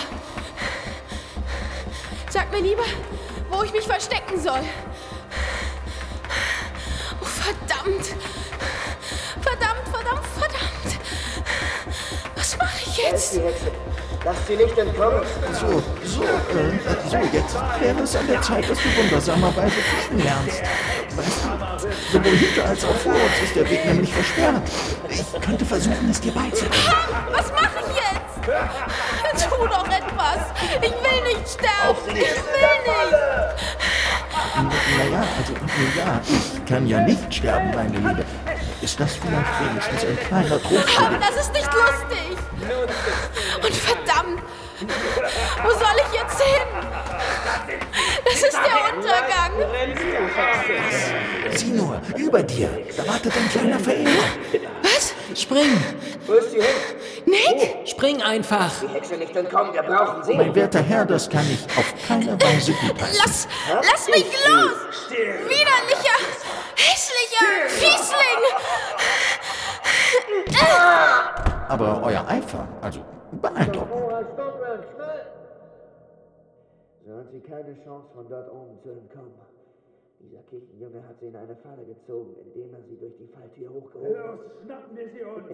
Sag mir lieber, wo ich mich verstecken soll. Oh, verdammt. Verdammt, verdammt, verdammt. Was mache ich jetzt? Lasst sie nicht entkommen. So, so, äh, so, jetzt wäre es an der Zeit, dass du wundersamerweise fliegen lernst. Weißt du, sowohl hinter als auch vor uns ist der Weg nämlich versperrt. Ich könnte versuchen, es dir beizubringen. Ha, was mache ich jetzt? Tu doch etwas. Ich will nicht sterben. Ich will nicht. Naja, also, ja, ich kann ja nicht sterben, meine Liebe. Ist das vielleicht wenigstens ein kleiner Trost? Aber das ist nicht lustig. Und verdammt, wo soll ich jetzt hin? Das ist der Untergang. Sieh nur, über dir, da wartet ein kleiner Verehrer. Was? Spring! Wo ist sie hin? Nick? Spring einfach! Die Hexe nicht entkommen, wir brauchen sie. Mein werter Herr, das kann ich auf keine Weise gutheißen. Lass, lass mich los! Widerlicher, hässlicher Fiesling! Aber euer Eifer, also beeindruckend. So hat sie keine Chance, von dort oben zu entkommen. Dieser Kirchenjunge hat sie in eine Falle gezogen, indem er sie durch die Falltür hochgehoben hat. Los, schnappen wir sie uns!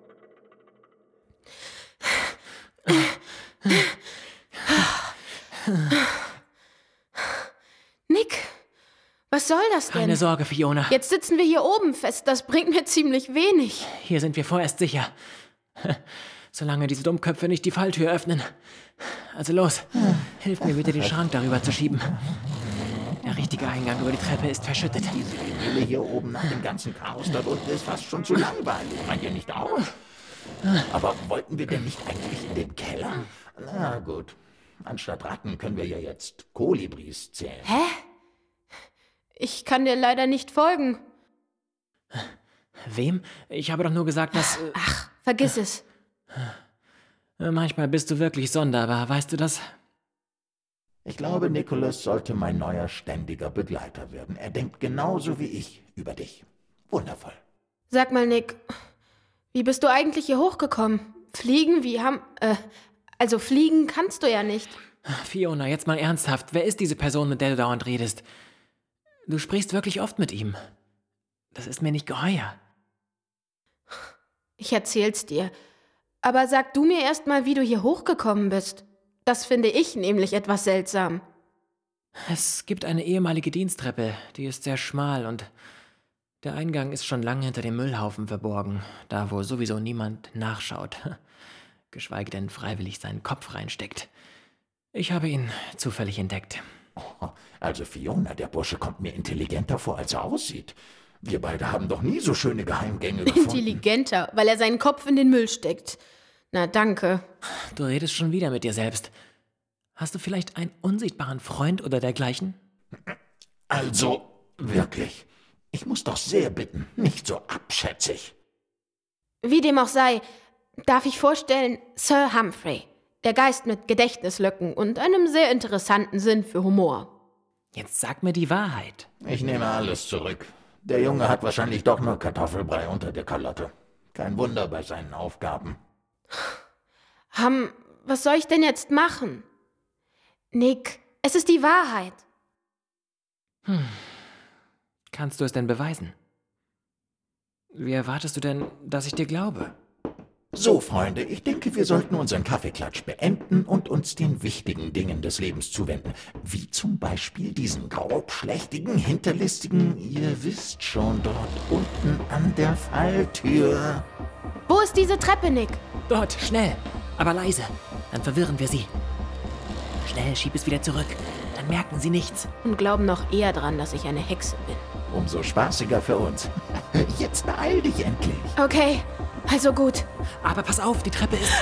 Nick, was soll das denn? Keine Sorge, Fiona. Jetzt sitzen wir hier oben fest, das bringt mir ziemlich wenig. Hier sind wir vorerst sicher. Solange diese Dummköpfe nicht die Falltür öffnen. Also los, hilf mir bitte, den Schrank darüber zu schieben. Er Der richtige Eingang über die Treppe ist verschüttet. Diese Idylle hier oben nach dem ganzen Chaos dort unten ist fast schon zu langweilig. Meint ihr nicht auch? Aber wollten wir denn nicht eigentlich in den Keller? Na gut. Anstatt Ratten können wir ja jetzt Kolibris zählen. Hä? Ich kann dir leider nicht folgen. Wem? Ich habe doch nur gesagt, dass... Äh, Ach, vergiss es. Manchmal bist du wirklich sonderbar, weißt du das? Ich glaube, Nicholas sollte mein neuer ständiger Begleiter werden. Er denkt genauso wie ich über dich. Wundervoll. Sag mal, Nick, wie bist du eigentlich hier hochgekommen? Fliegen, wie haben... Äh, also fliegen kannst du ja nicht. Fiona, jetzt mal ernsthaft. Wer ist diese Person, mit der du dauernd redest? Du sprichst wirklich oft mit ihm. Das ist mir nicht geheuer. Ich erzähl's dir. Aber sag du mir erst mal, wie du hier hochgekommen bist. Das finde ich nämlich etwas seltsam. Es gibt eine ehemalige Diensttreppe, die ist sehr schmal und der Eingang ist schon lange hinter dem Müllhaufen verborgen, da wo sowieso niemand nachschaut, geschweige denn freiwillig seinen Kopf reinsteckt. Ich habe ihn zufällig entdeckt. Oh, also Fiona, der Bursche kommt mir intelligenter vor, als er aussieht. Wir beide haben doch nie so schöne Geheimgänge gefunden. Intelligenter, weil er seinen Kopf in den Müll steckt. Na, danke. Du redest schon wieder mit dir selbst. Hast du vielleicht einen unsichtbaren Freund oder dergleichen? Also, wirklich. Ich muss doch sehr bitten, nicht so abschätzig. Wie dem auch sei, darf ich vorstellen, Sir Humphrey. Der Geist mit Gedächtnislücken und einem sehr interessanten Sinn für Humor. Jetzt sag mir die Wahrheit. Ich nehme alles zurück. Der Junge hat wahrscheinlich doch nur Kartoffelbrei unter der Kalotte. Kein Wunder bei seinen Aufgaben. Hum, was soll ich denn jetzt machen? Nick, es ist die Wahrheit. Hm. Kannst du es denn beweisen? Wie erwartest du denn, dass ich dir glaube? So, Freunde, ich denke, wir sollten unseren Kaffeeklatsch beenden und uns den wichtigen Dingen des Lebens zuwenden. Wie zum Beispiel diesen grobschlächtigen, hinterlistigen, ihr wisst schon, dort unten an der Falltür. Wo ist diese Treppe, Nick? Dort, schnell, aber leise. Dann verwirren wir sie. Schnell, schieb es wieder zurück. Dann merken sie nichts. Und glauben noch eher dran, dass ich eine Hexe bin. Umso spaßiger für uns. Jetzt beeil dich endlich. Okay, also gut. Aber pass auf, die Treppe ist...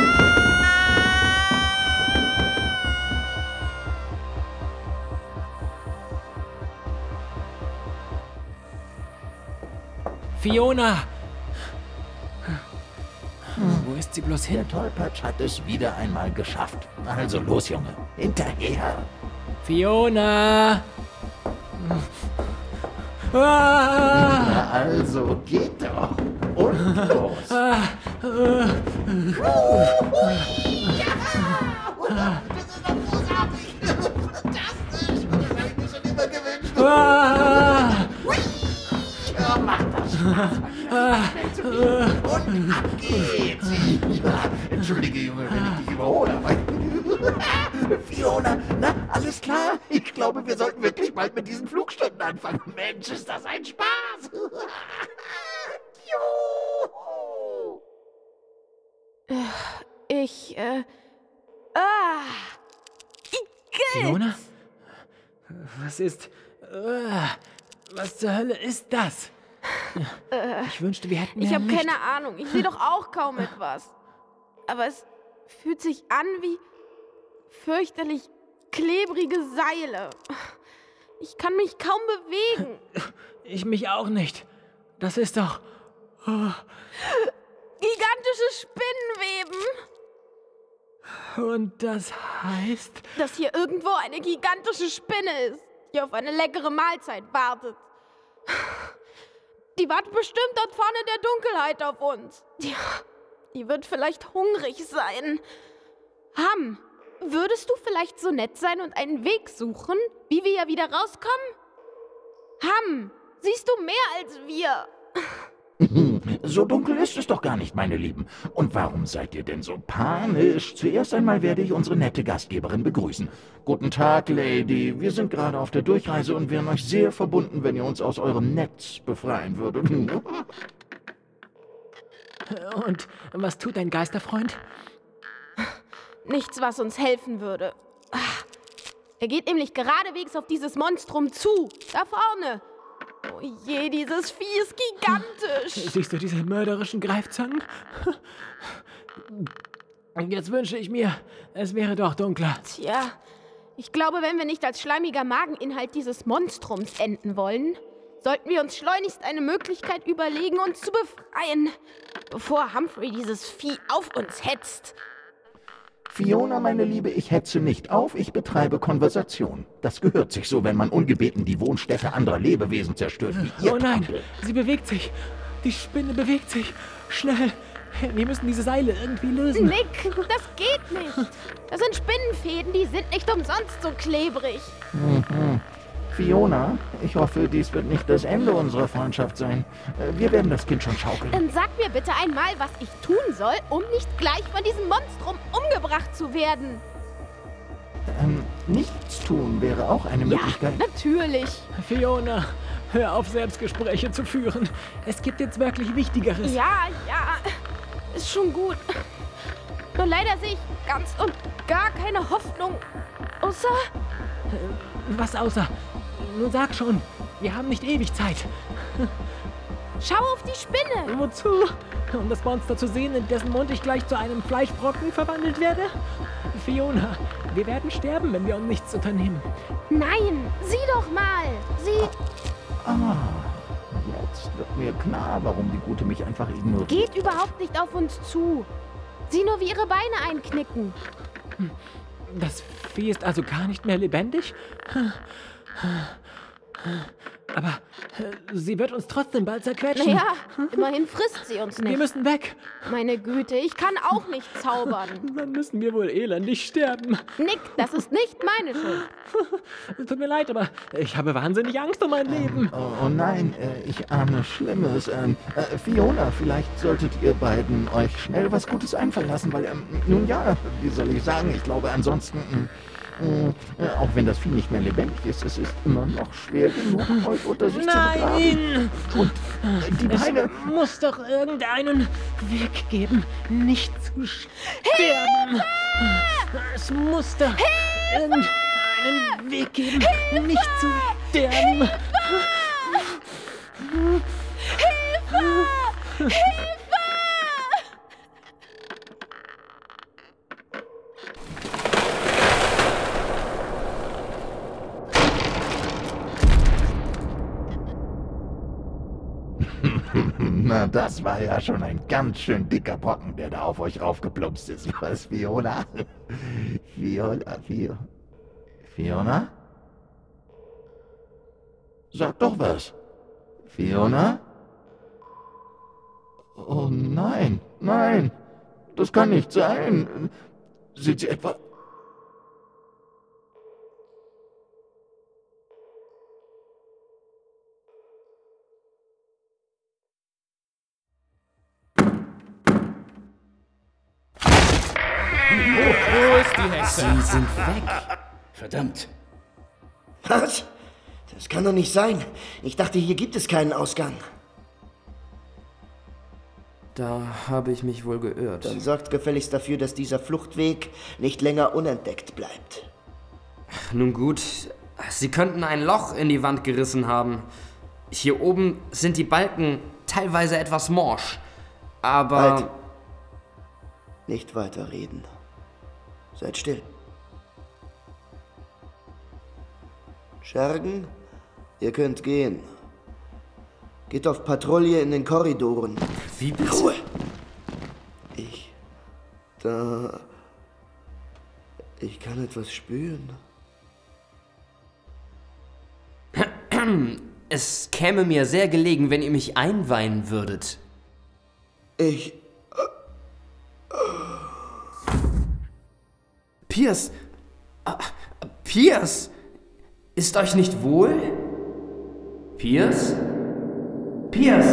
Fiona! Wo ist sie bloß hin? Der Tollpatsch hat es wieder einmal geschafft. Also los, Junge, hinterher. Fiona! Ah! Na also, geht doch. Und los. Ah! Ja! Das ist doch großartig. Fantastisch. Das habe ich mir schon immer gewünscht. Ah! Ja, mach das Spaß. Und ab geht's. Entschuldige, Junge, wenn ich dich überhole, aber... Fiona, na, alles klar? Ich glaube, wir sollten wirklich bald mit diesen Flugstunden anfangen. Mensch, ist das ein Spaß! Juhu! Ich, äh... Ah! Fiona? Was ist... Uh, was zur Hölle ist das? Ich wünschte, wir hätten mehr Ich habe Licht. keine Ahnung. Ich sehe doch auch kaum etwas. Aber es fühlt sich an wie fürchterlich klebrige Seile. Ich kann mich kaum bewegen. Ich mich auch nicht. Das ist doch... Oh. Gigantische Spinnenweben. Und das heißt... Dass hier irgendwo eine gigantische Spinne ist, die auf eine leckere Mahlzeit wartet. Die wartet bestimmt dort vorne in der Dunkelheit auf uns. Die, die wird vielleicht hungrig sein. Ham, würdest du vielleicht so nett sein und einen Weg suchen, wie wir ja wieder rauskommen? Ham, siehst du mehr als wir? So dunkel ist es doch gar nicht, meine Lieben. Und warum seid ihr denn so panisch? Zuerst einmal werde ich unsere nette Gastgeberin begrüßen. Guten Tag, Lady. Wir sind gerade auf der Durchreise und wären euch sehr verbunden, wenn ihr uns aus eurem Netz befreien würdet. Und was tut dein Geisterfreund? Nichts, was uns helfen würde. Er geht nämlich geradewegs auf dieses Monstrum zu. Da vorne. Oh je, dieses Vieh ist gigantisch. Siehst du diese mörderischen Greifzangen? Jetzt wünsche ich mir, es wäre doch dunkler. Tja, ich glaube, wenn wir nicht als schleimiger Mageninhalt dieses Monstrums enden wollen, sollten wir uns schleunigst eine Möglichkeit überlegen, uns zu befreien, bevor Humphrey dieses Vieh auf uns hetzt. Fiona, meine Liebe, ich hetze nicht auf, ich betreibe Konversation. Das gehört sich so, wenn man ungebeten die Wohnstätte anderer Lebewesen zerstört, wie ihr. Oh nein, Trampel. sie bewegt sich. Die Spinne bewegt sich. Schnell. Wir müssen diese Seile irgendwie lösen. Nick, das geht nicht. Das sind Spinnenfäden, die sind nicht umsonst so klebrig. Mhm. Fiona, ich hoffe, dies wird nicht das Ende unserer Freundschaft sein. Wir werden das Kind schon schaukeln. Dann sag mir bitte einmal, was ich tun soll, um nicht gleich von diesem Monstrum umgebracht zu werden. Ähm, nichts tun wäre auch eine Möglichkeit. Ja, natürlich. Fiona, hör auf, Selbstgespräche zu führen. Es gibt jetzt wirklich Wichtigeres. Ja, ja, ist schon gut. Nur leider sehe ich ganz und gar keine Hoffnung. Außer... Was außer? Nun sag schon, wir haben nicht ewig Zeit. Schau auf die Spinne. Wozu? Um das Monster zu sehen, in dessen Mund ich gleich zu einem Fleischbrocken verwandelt werde? Fiona, wir werden sterben, wenn wir uns nichts unternehmen. Nein, sieh doch mal. Sie... Ah, jetzt wird mir klar, warum die Gute mich einfach ignoriert. Geht überhaupt nicht auf uns zu. Sieh nur, wie ihre Beine einknicken. Das Vieh ist also gar nicht mehr lebendig? Aber äh, sie wird uns trotzdem bald zerquetschen. Naja, immerhin frisst sie uns nicht. Wir müssen weg. Meine Güte, ich kann auch nicht zaubern. Dann müssen wir wohl elendig sterben. Nick, das ist nicht meine Schuld. Es tut mir leid, aber ich habe wahnsinnig Angst um mein Leben. Oh, oh nein, äh, ich ahne Schlimmes. Ähm, äh, Fiona, vielleicht solltet ihr beiden euch schnell was Gutes einfallen lassen, weil, ähm, nun ja, wie soll ich sagen, ich glaube ansonsten... Ähm, Äh, auch wenn das Vieh nicht mehr lebendig ist, es ist immer noch schwer genug, euch unter sich Nein! zu begraben. Und äh, die Beine... Es muss doch irgendeinen Weg geben, nicht zu sterben. Hilfe! Es muss doch Hilfe! irgendeinen Weg geben, Hilfe! nicht zu sterben. Hilfe! Hilfe! Hilfe! Na, das war ja schon ein ganz schön dicker Brocken, der da auf euch raufgeplumpst ist. Was, Fiona? Fiona, Fiona? Fiona? Sag doch was. Fiona? Oh nein, nein. Das kann nicht sein. Sind Sie etwa... Wo ist die Hexe? Sie sind weg. Verdammt. Was? Das kann doch nicht sein. Ich dachte, hier gibt es keinen Ausgang. Da habe ich mich wohl geirrt. Dann sorgt gefälligst dafür, dass dieser Fluchtweg nicht länger unentdeckt bleibt. Nun gut, Sie könnten ein Loch in die Wand gerissen haben. Hier oben sind die Balken teilweise etwas morsch. Aber... Halt. Nicht weiterreden. Seid still. Schergen, ihr könnt gehen. Geht auf Patrouille in den Korridoren. Wie bitte? Ruhe! Ich... Da... Ich kann etwas spüren. Es käme mir sehr gelegen, wenn ihr mich einweihen würdet. Ich... Pierce! Ah, Pierce! Ist euch nicht wohl? Pierce? Pierce!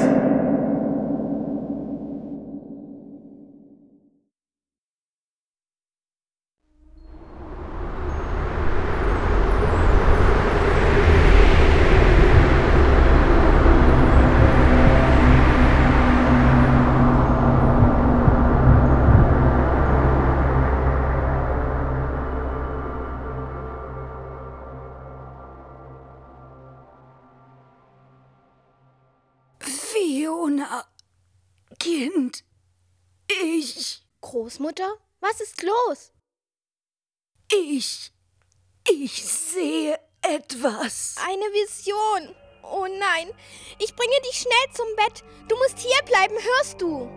Fiona, Kind, ich... Großmutter, was ist los? Ich... Ich sehe etwas. Eine Vision. Oh nein, ich bringe dich schnell zum Bett. Du musst hier bleiben, hörst du?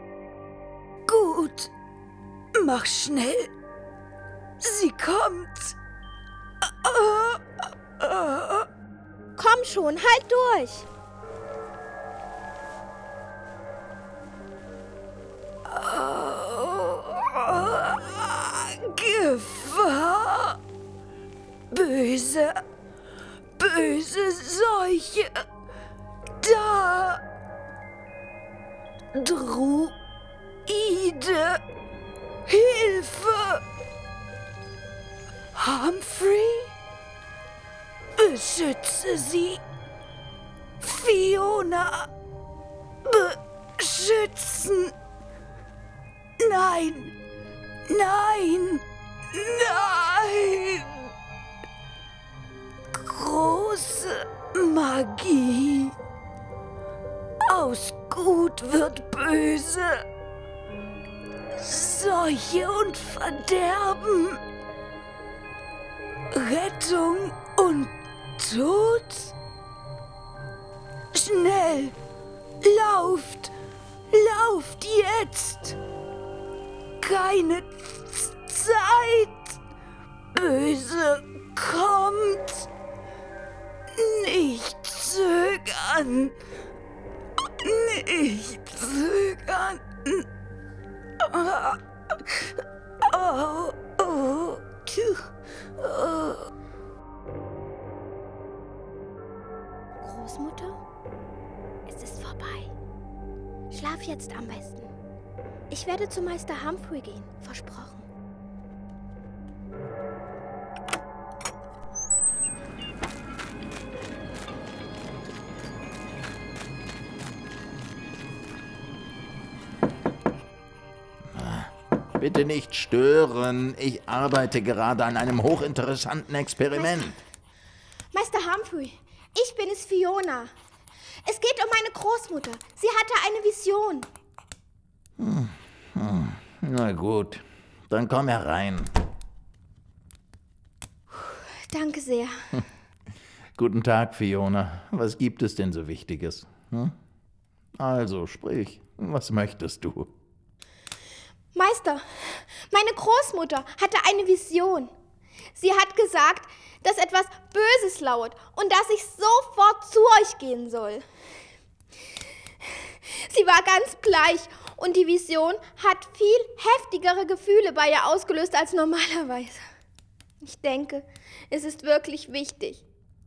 Gut. Mach schnell. Sie kommt. Komm schon, halt durch. Gefahr. Böse, böse Seuche. Da. Druide. Hilfe. Humphrey? Beschütze sie. Fiona. Beschützen. Nein. Nein. Nein. Große Magie. Aus Gut wird böse. Seuche und Verderben. Rettung und Tod? Schnell! Lauft! Lauft jetzt! Keine Z- Zeit! Böse kommt! Nicht zögern! Nicht zögern! Oh, oh, oh. Großmutter? Es ist vorbei. Schlaf jetzt am besten. Ich werde zu Meister Humphrey gehen, versprochen. Bitte nicht stören. Ich arbeite gerade an einem hochinteressanten Experiment. Meister, Meister Humphrey, ich bin es, Fiona. Es geht um meine Großmutter. Sie hatte eine Vision. Hm, hm. Na gut, dann komm herein. Danke sehr. Hm. Guten Tag, Fiona. Was gibt es denn so Wichtiges? Hm? Also, sprich. Was möchtest du? Meister, meine Großmutter hatte eine Vision. Sie hat gesagt, dass etwas Böses lauert und dass ich sofort zu euch gehen soll. Sie war ganz bleich und die Vision hat viel heftigere Gefühle bei ihr ausgelöst als normalerweise. Ich denke, es ist wirklich wichtig.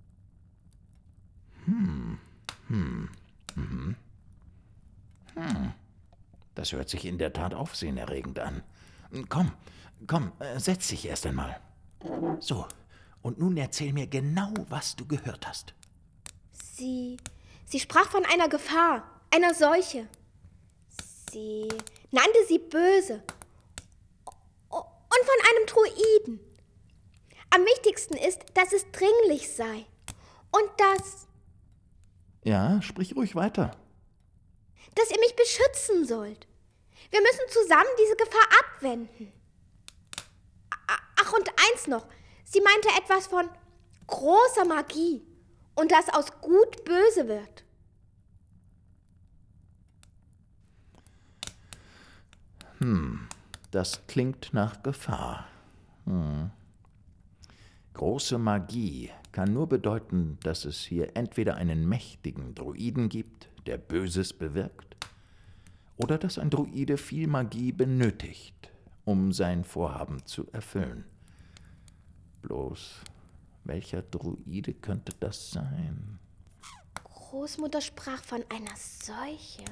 Hm, hm, hm, hm. Das hört sich in der Tat aufsehenerregend an. Komm, komm, setz dich erst einmal. So, und nun erzähl mir genau, was du gehört hast. Sie, sie sprach von einer Gefahr, einer Seuche. Sie nannte sie böse. Und von einem Druiden. Am wichtigsten ist, dass es dringlich sei. Und dass... Ja, sprich ruhig weiter. Dass ihr mich beschützen sollt. Wir müssen zusammen diese Gefahr abwenden. Ach, und eins noch. Sie meinte etwas von großer Magie und dass aus Gut böse wird. Hm, das klingt nach Gefahr. Hm. Große Magie kann nur bedeuten, dass es hier entweder einen mächtigen Druiden gibt, der Böses bewirkt, oder dass ein Druide viel Magie benötigt, um sein Vorhaben zu erfüllen. Bloß, welcher Druide könnte das sein? Großmutter sprach von einer Seuche.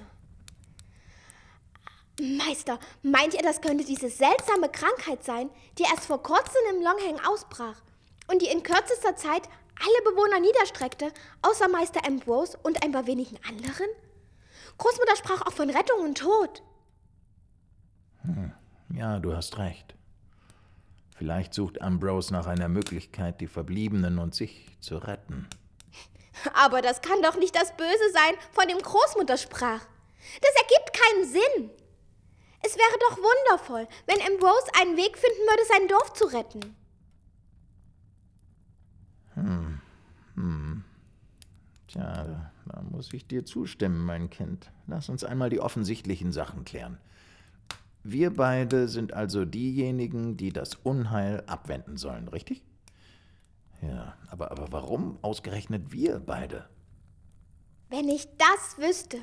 Meister, meint ihr, das könnte diese seltsame Krankheit sein, die erst vor kurzem im Longhang ausbrach und die in kürzester Zeit alle Bewohner niederstreckte, außer Meister Ambrose und ein paar wenigen anderen? Großmutter sprach auch von Rettung und Tod. Hm, ja, du hast recht. Vielleicht sucht Ambrose nach einer Möglichkeit, die Verbliebenen und sich zu retten. Aber das kann doch nicht das Böse sein, von dem Großmutter sprach. Das ergibt keinen Sinn. Es wäre doch wundervoll, wenn Ambrose einen Weg finden würde, sein Dorf zu retten. Hm. Hm. Tja, da, da muss ich dir zustimmen, mein Kind. Lass uns einmal die offensichtlichen Sachen klären. Wir beide sind also diejenigen, die das Unheil abwenden sollen, richtig? Ja, aber, aber warum ausgerechnet wir beide? Wenn ich das wüsste.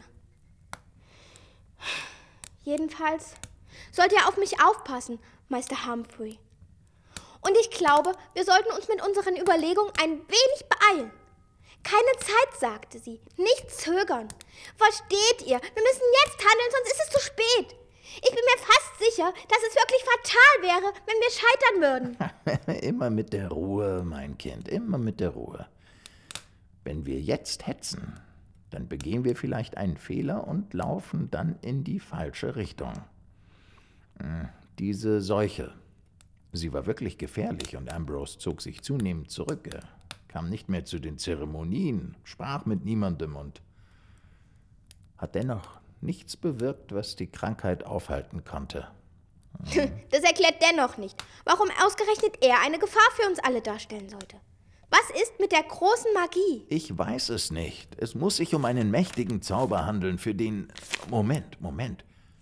Jedenfalls sollt ihr auf mich aufpassen, Meister Humphrey. Und ich glaube, wir sollten uns mit unseren Überlegungen ein wenig beeilen. Keine Zeit, sagte sie. Nicht zögern. Versteht ihr? Wir müssen jetzt handeln, sonst ist es zu spät. Ich bin mir fast sicher, dass es wirklich fatal wäre, wenn wir scheitern würden. Immer mit der Ruhe, mein Kind, immer mit der Ruhe. Wenn wir jetzt hetzen, dann begehen wir vielleicht einen Fehler und laufen dann in die falsche Richtung. Diese Seuche, sie war wirklich gefährlich und Ambrose zog sich zunehmend zurück. Er kam nicht mehr zu den Zeremonien, sprach mit niemandem und hat dennoch nichts bewirkt, was die Krankheit aufhalten konnte. Das erklärt dennoch nicht, warum ausgerechnet er eine Gefahr für uns alle darstellen sollte. Was ist mit der großen Magie? Ich weiß es nicht. Es muss sich um einen mächtigen Zauber handeln, für den... Moment, Moment.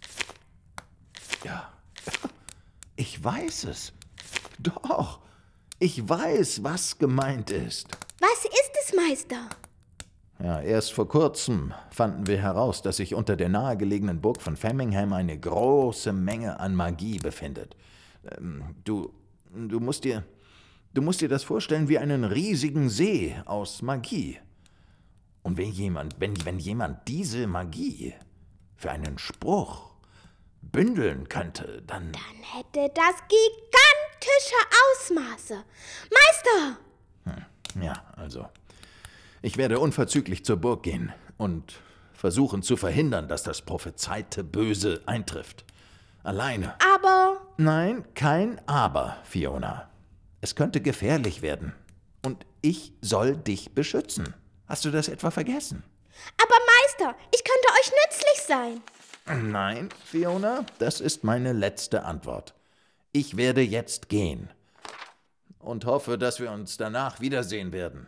Ja, ich weiß es. Doch, ich weiß, was gemeint ist. Was ist es, Meister? Ja, erst vor kurzem fanden wir heraus, dass sich unter der nahegelegenen Burg von Framingham eine große Menge an Magie befindet. Ähm, du, du musst dir, du musst dir das vorstellen wie einen riesigen See aus Magie. Und wenn jemand, wenn, wenn jemand diese Magie für einen Spruch bündeln könnte, dann... Dann hätte das gigantische Ausmaße. Meister! Hm, ja, also... Ich werde unverzüglich zur Burg gehen und versuchen zu verhindern, dass das prophezeite Böse eintrifft. Alleine. Aber... Nein, kein Aber, Fiona. Es könnte gefährlich werden. Und ich soll dich beschützen. Hast du das etwa vergessen? Aber Meister, ich könnte euch nützlich sein. Nein, Fiona, das ist meine letzte Antwort. Ich werde jetzt gehen. Und hoffe, dass wir uns danach wiedersehen werden.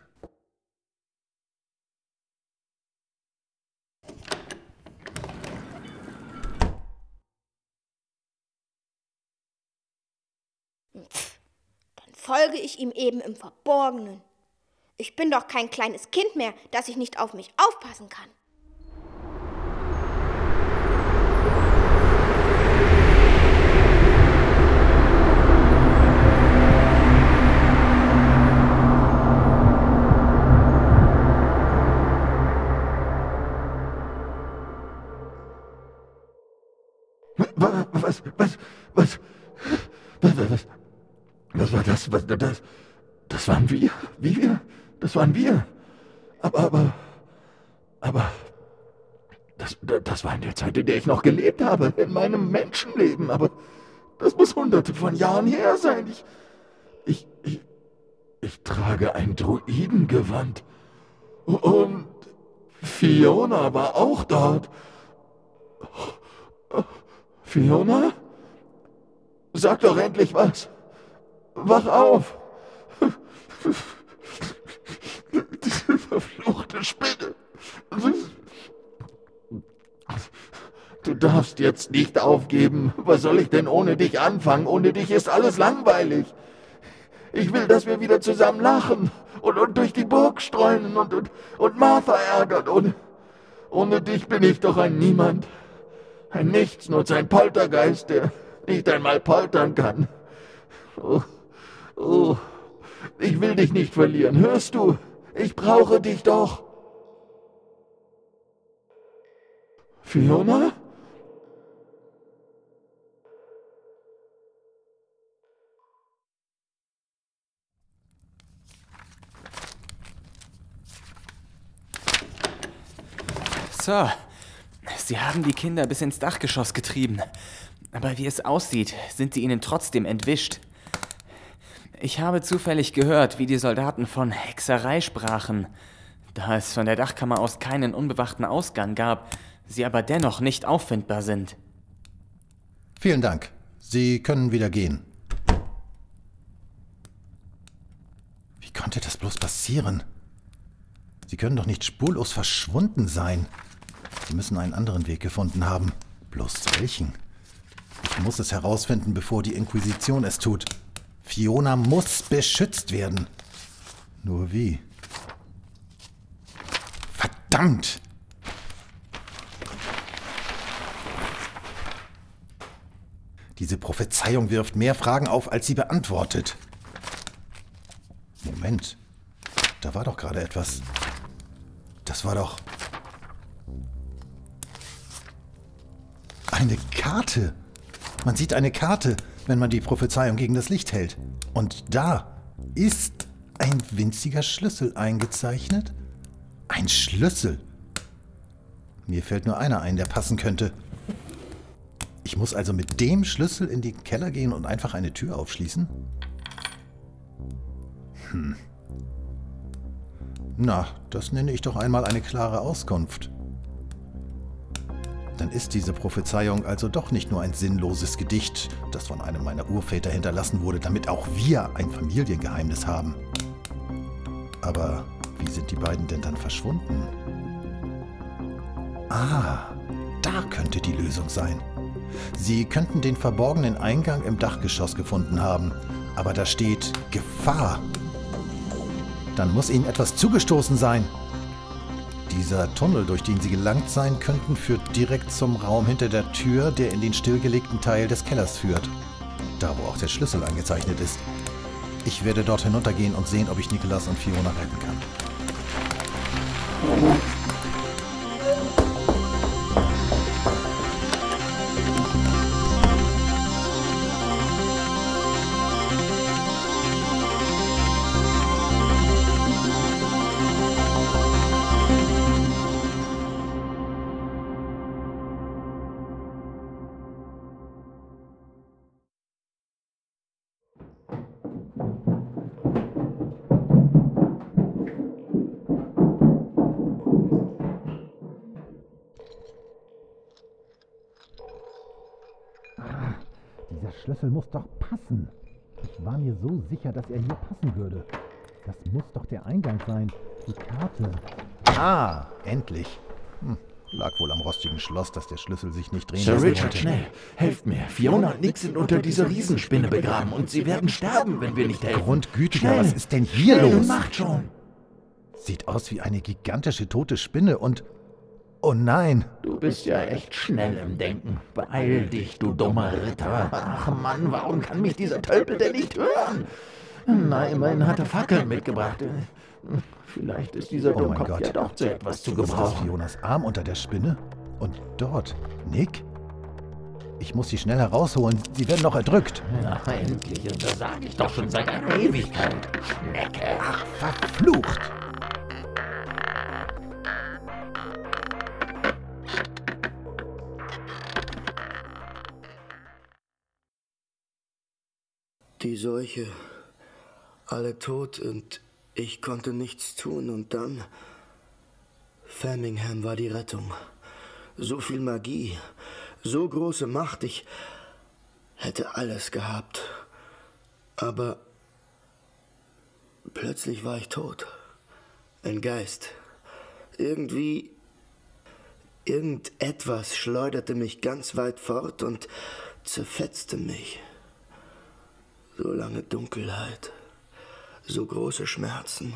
Dann folge ich ihm eben im Verborgenen. Ich bin doch kein kleines Kind mehr, das ich nicht auf mich aufpassen kann. Was, was, was, was, was, was war das? Was, das, das waren wir? Wir? Das waren wir. Aber, aber, aber, das, das war in der Zeit, in der ich noch gelebt habe, in meinem Menschenleben. Aber das muss hunderte von Jahren her sein. Ich, ich, ich, ich trage ein Druidengewand. Und Fiona war auch dort. Fiona? Sag doch endlich was. Wach auf. Diese verfluchte Spinne. Du darfst jetzt nicht aufgeben. Was soll ich denn ohne dich anfangen? Ohne dich ist alles langweilig. Ich will, dass wir wieder zusammen lachen und, und durch die Burg streunen und, und, und Martha ärgern. Ohne, ohne dich bin ich doch ein Niemand. Ein Nichtsnutz, ein Poltergeist, der nicht einmal poltern kann. Oh, oh, ich will dich nicht verlieren, hörst du? Ich brauche dich doch. Fiona? Sir, Sie haben die Kinder bis ins Dachgeschoss getrieben. Aber wie es aussieht, sind sie ihnen trotzdem entwischt. Ich habe zufällig gehört, wie die Soldaten von Hexerei sprachen. Da es von der Dachkammer aus keinen unbewachten Ausgang gab, sie aber dennoch nicht auffindbar sind. Vielen Dank. Sie können wieder gehen. Wie konnte das bloß passieren? Sie können doch nicht spurlos verschwunden sein. Sie müssen einen anderen Weg gefunden haben. Bloß welchen? Ich muss es herausfinden, bevor die Inquisition es tut. Fiona muss beschützt werden. Nur wie? Verdammt! Diese Prophezeiung wirft mehr Fragen auf, als sie beantwortet. Moment, da war doch gerade etwas. Das war doch... eine Karte. Man sieht eine Karte, wenn man die Prophezeiung gegen das Licht hält. Und da ist ein winziger Schlüssel eingezeichnet. Ein Schlüssel. Mir fällt nur einer ein, der passen könnte. Ich muss also mit dem Schlüssel in den Keller gehen und einfach eine Tür aufschließen? Hm. Na, das nenne ich doch einmal eine klare Auskunft. Dann ist diese Prophezeiung also doch nicht nur ein sinnloses Gedicht, das von einem meiner Urväter hinterlassen wurde, damit auch wir ein Familiengeheimnis haben. Aber wie sind die beiden denn dann verschwunden? Ah, da könnte die Lösung sein. Sie könnten den verborgenen Eingang im Dachgeschoss gefunden haben, aber da steht Gefahr. Dann muss ihnen etwas zugestoßen sein. Dieser Tunnel, durch den sie gelangt sein könnten, führt direkt zum Raum hinter der Tür, der in den stillgelegten Teil des Kellers führt. Da, wo auch der Schlüssel eingezeichnet ist. Ich werde dort hinuntergehen und sehen, ob ich Nicholas und Fiona retten kann. Dieser Schlüssel muss doch passen. Ich war mir so sicher, dass er hier passen würde. Das muss doch der Eingang sein. Die Karte. Ah, endlich. Hm, lag wohl am rostigen Schloss, dass der Schlüssel sich nicht drehen Sir lassen Richard, wollte. schnell. Helft mir. Fiona und Nick sind unter dieser Riesenspinne begraben und sie werden sterben, wenn wir nicht helfen. Grundgütiger, Schnell. was ist denn hier Schnell, los? Macht schon. Sieht aus wie eine gigantische tote Spinne und... Oh nein! Du bist ja echt schnell im Denken. Beeil dich, du dummer Ritter. Ach Mann, warum kann mich dieser Tölpel denn nicht hören? Na, immerhin hat er Fackeln mitgebracht. Vielleicht ist dieser Oh mein Dummkopf Gott. ja doch zu etwas zu Ist das gebrauchen. Fionas Arm unter der Spinne? Und dort, Nick? Ich muss sie schnell herausholen. Sie werden noch erdrückt. Ja, endlich. Und das sage ich doch schon seit einer Ewigkeit. Schnecke. Ach, verflucht! Die Seuche, alle tot und ich konnte nichts tun und dann... Framingham war die Rettung. So viel Magie, so große Macht, ich hätte alles gehabt. Aber plötzlich war ich tot. Ein Geist. Irgendwie... Irgendetwas schleuderte mich ganz weit fort und zerfetzte mich. So lange Dunkelheit, so große Schmerzen.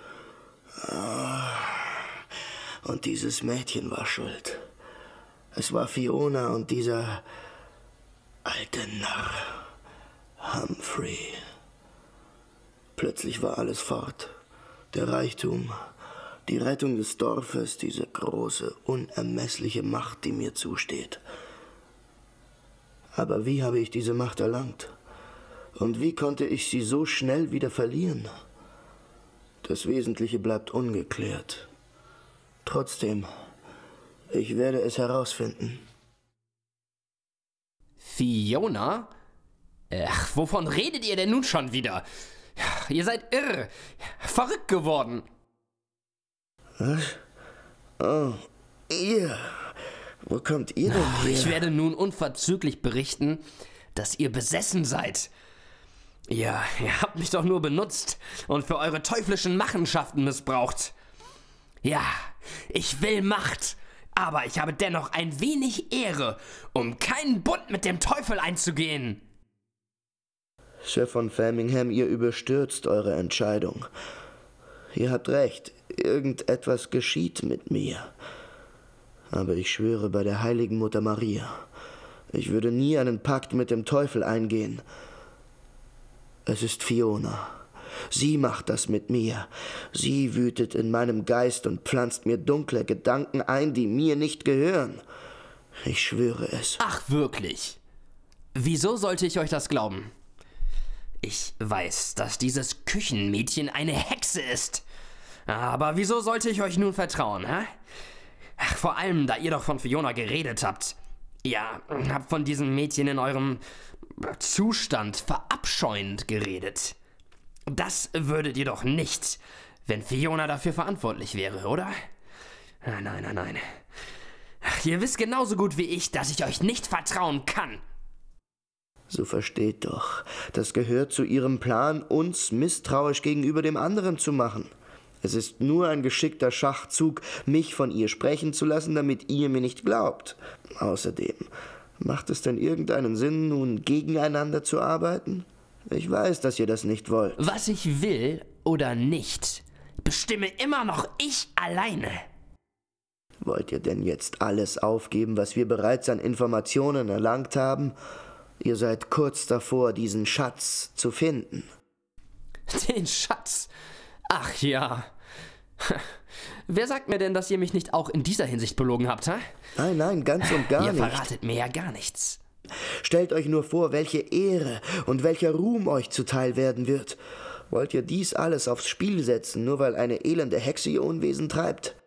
Und dieses Mädchen war schuld. Es war Fiona und dieser alte Narr, Humphrey. Plötzlich war alles fort. Der Reichtum, die Rettung des Dorfes, diese große, unermessliche Macht, die mir zusteht. Aber wie habe ich diese Macht erlangt? Und wie konnte ich sie so schnell wieder verlieren? Das Wesentliche bleibt ungeklärt. Trotzdem, ich werde es herausfinden. Fiona? Ach, wovon redet ihr denn nun schon wieder? Ihr seid irre, verrückt geworden. Was? Oh, ihr. Wo kommt ihr denn her? Ich werde nun unverzüglich berichten, dass ihr besessen seid. Ja, ihr habt mich doch nur benutzt und für eure teuflischen Machenschaften missbraucht. Ja, ich will Macht, aber ich habe dennoch ein wenig Ehre, um keinen Bund mit dem Teufel einzugehen. Sir von Framingham, ihr überstürzt eure Entscheidung. Ihr habt recht, irgendetwas geschieht mit mir. Aber ich schwöre bei der heiligen Mutter Maria, ich würde nie einen Pakt mit dem Teufel eingehen. Es ist Fiona. Sie macht das mit mir. Sie wütet in meinem Geist und pflanzt mir dunkle Gedanken ein, die mir nicht gehören. Ich schwöre es. Ach, wirklich? Wieso sollte ich euch das glauben? Ich weiß, dass dieses Küchenmädchen eine Hexe ist. Aber wieso sollte ich euch nun vertrauen, hä? Ach, vor allem, da ihr doch von Fiona geredet habt. Ja, habt von diesem Mädchen in eurem Zustand verabscheuend geredet. Das würdet ihr doch nicht, wenn Fiona dafür verantwortlich wäre, oder? Nein, nein, nein, nein. Ach, ihr wisst genauso gut wie ich, dass ich euch nicht vertrauen kann. So versteht doch, das gehört zu ihrem Plan, uns misstrauisch gegenüber dem anderen zu machen. Es ist nur ein geschickter Schachzug, mich von ihr sprechen zu lassen, damit ihr mir nicht glaubt. Außerdem, macht es denn irgendeinen Sinn, nun gegeneinander zu arbeiten? Ich weiß, dass ihr das nicht wollt. Was ich will oder nicht, bestimme immer noch ich alleine. Wollt ihr denn jetzt alles aufgeben, was wir bereits an Informationen erlangt haben? Ihr seid kurz davor, diesen Schatz zu finden. Den Schatz? Ach ja. Wer sagt mir denn, dass ihr mich nicht auch in dieser Hinsicht belogen habt, hä? Nein, nein, ganz und gar ihr nicht. Ihr verratet mir ja gar nichts. Stellt euch nur vor, welche Ehre und welcher Ruhm euch zuteil werden wird. Wollt ihr dies alles aufs Spiel setzen, nur weil eine elende Hexe ihr Unwesen treibt?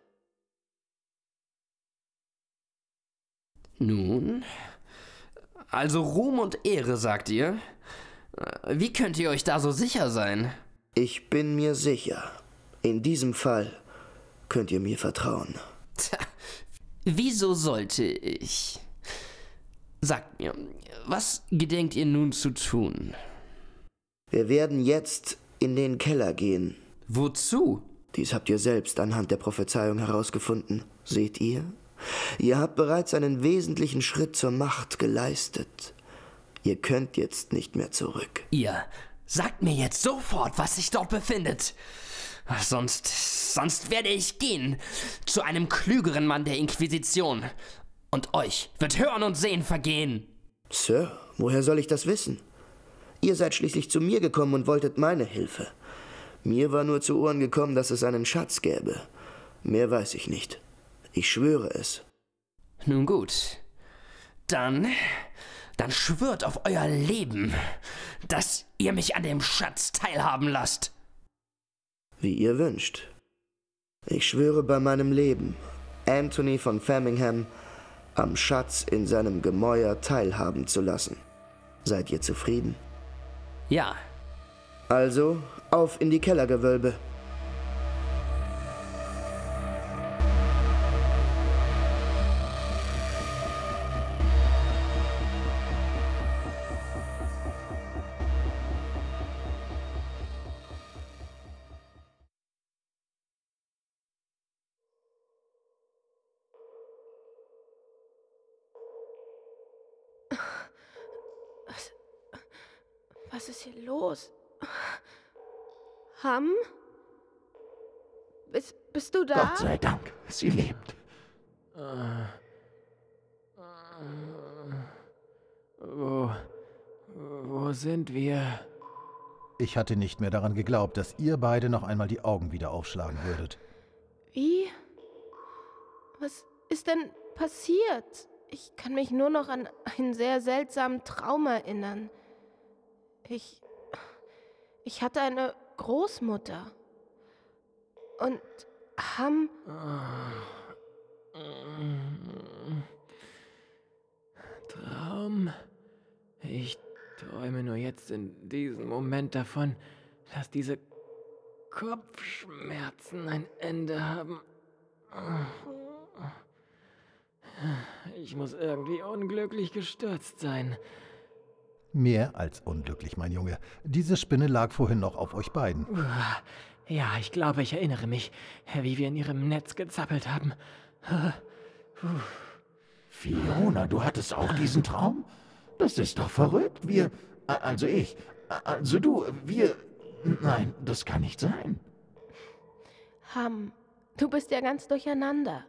Nun, also Ruhm und Ehre, sagt ihr? Wie könnt ihr euch da so sicher sein? Ich bin mir sicher. In diesem Fall könnt ihr mir vertrauen. Tja, wieso sollte ich? Sagt mir, was gedenkt ihr nun zu tun? Wir werden jetzt in den Keller gehen. Wozu? Dies habt ihr selbst anhand der Prophezeiung herausgefunden. Seht ihr? Ihr habt bereits einen wesentlichen Schritt zur Macht geleistet. Ihr könnt jetzt nicht mehr zurück. Ihr sagt mir jetzt sofort, was sich dort befindet. Sonst, sonst werde ich gehen zu einem klügeren Mann der Inquisition. Und euch wird Hören und Sehen vergehen. Sir, woher soll ich das wissen? Ihr seid schließlich zu mir gekommen und wolltet meine Hilfe. Mir war nur zu Ohren gekommen, dass es einen Schatz gäbe. Mehr weiß ich nicht. Ich schwöre es. Nun gut. Dann, dann schwört auf euer Leben, dass ihr mich an dem Schatz teilhaben lasst. Wie ihr wünscht. Ich schwöre bei meinem Leben, Anthony von Framingham am Schatz in seinem Gemäuer teilhaben zu lassen. Seid ihr zufrieden? Ja. Also, auf in die Kellergewölbe. Was ist hier los? Ham? Bist, bist du da? Gott sei Dank, sie lebt. Wo, wo sind wir? Ich hatte nicht mehr daran geglaubt, dass ihr beide noch einmal die Augen wieder aufschlagen würdet. Wie? Was ist denn passiert? Ich kann mich nur noch an einen sehr seltsamen Traum erinnern. Ich... Ich hatte eine Großmutter. Und Ham... Traum? Ich träume nur jetzt in diesem Moment davon, dass diese Kopfschmerzen ein Ende haben. Ich muss irgendwie unglücklich gestürzt sein. Mehr als unglücklich, mein Junge. Diese Spinne lag vorhin noch auf euch beiden. Ja, ich glaube, ich erinnere mich, wie wir in ihrem Netz gezappelt haben. Fiona, du hattest auch diesen Traum? Das ist doch verrückt. Wir, also ich, also du, wir... Nein, das kann nicht sein. Ham, du bist ja ganz durcheinander.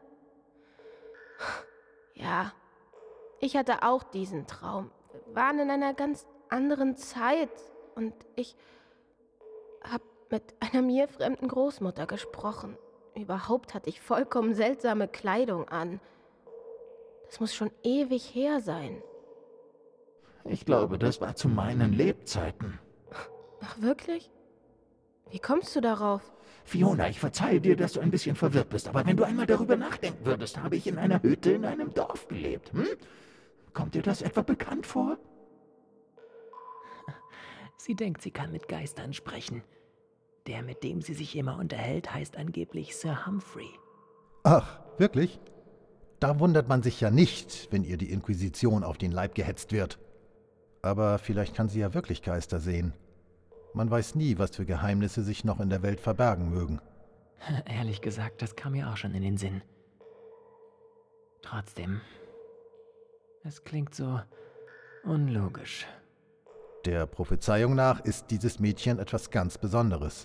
Ja, ich hatte auch diesen Traum. Wir waren in einer ganz anderen Zeit und ich habe mit einer mir fremden Großmutter gesprochen. Überhaupt hatte ich vollkommen seltsame Kleidung an. Das muss schon ewig her sein. Ich glaube, das war zu meinen Lebzeiten. Ach, wirklich? Wie kommst du darauf? Fiona, ich verzeihe dir, dass du ein bisschen verwirrt bist, aber wenn du einmal darüber nachdenken würdest, habe ich in einer Hütte in einem Dorf gelebt. Hm? Kommt dir das etwa bekannt vor? Sie denkt, sie kann mit Geistern sprechen. Der, mit dem sie sich immer unterhält, heißt angeblich Sir Humphrey. Ach, wirklich? Da wundert man sich ja nicht, wenn ihr die Inquisition auf den Leib gehetzt wird. Aber vielleicht kann sie ja wirklich Geister sehen. Man weiß nie, was für Geheimnisse sich noch in der Welt verbergen mögen. Ehrlich gesagt, das kam mir auch schon in den Sinn. Trotzdem, es klingt so unlogisch. Der Prophezeiung nach ist dieses Mädchen etwas ganz Besonderes.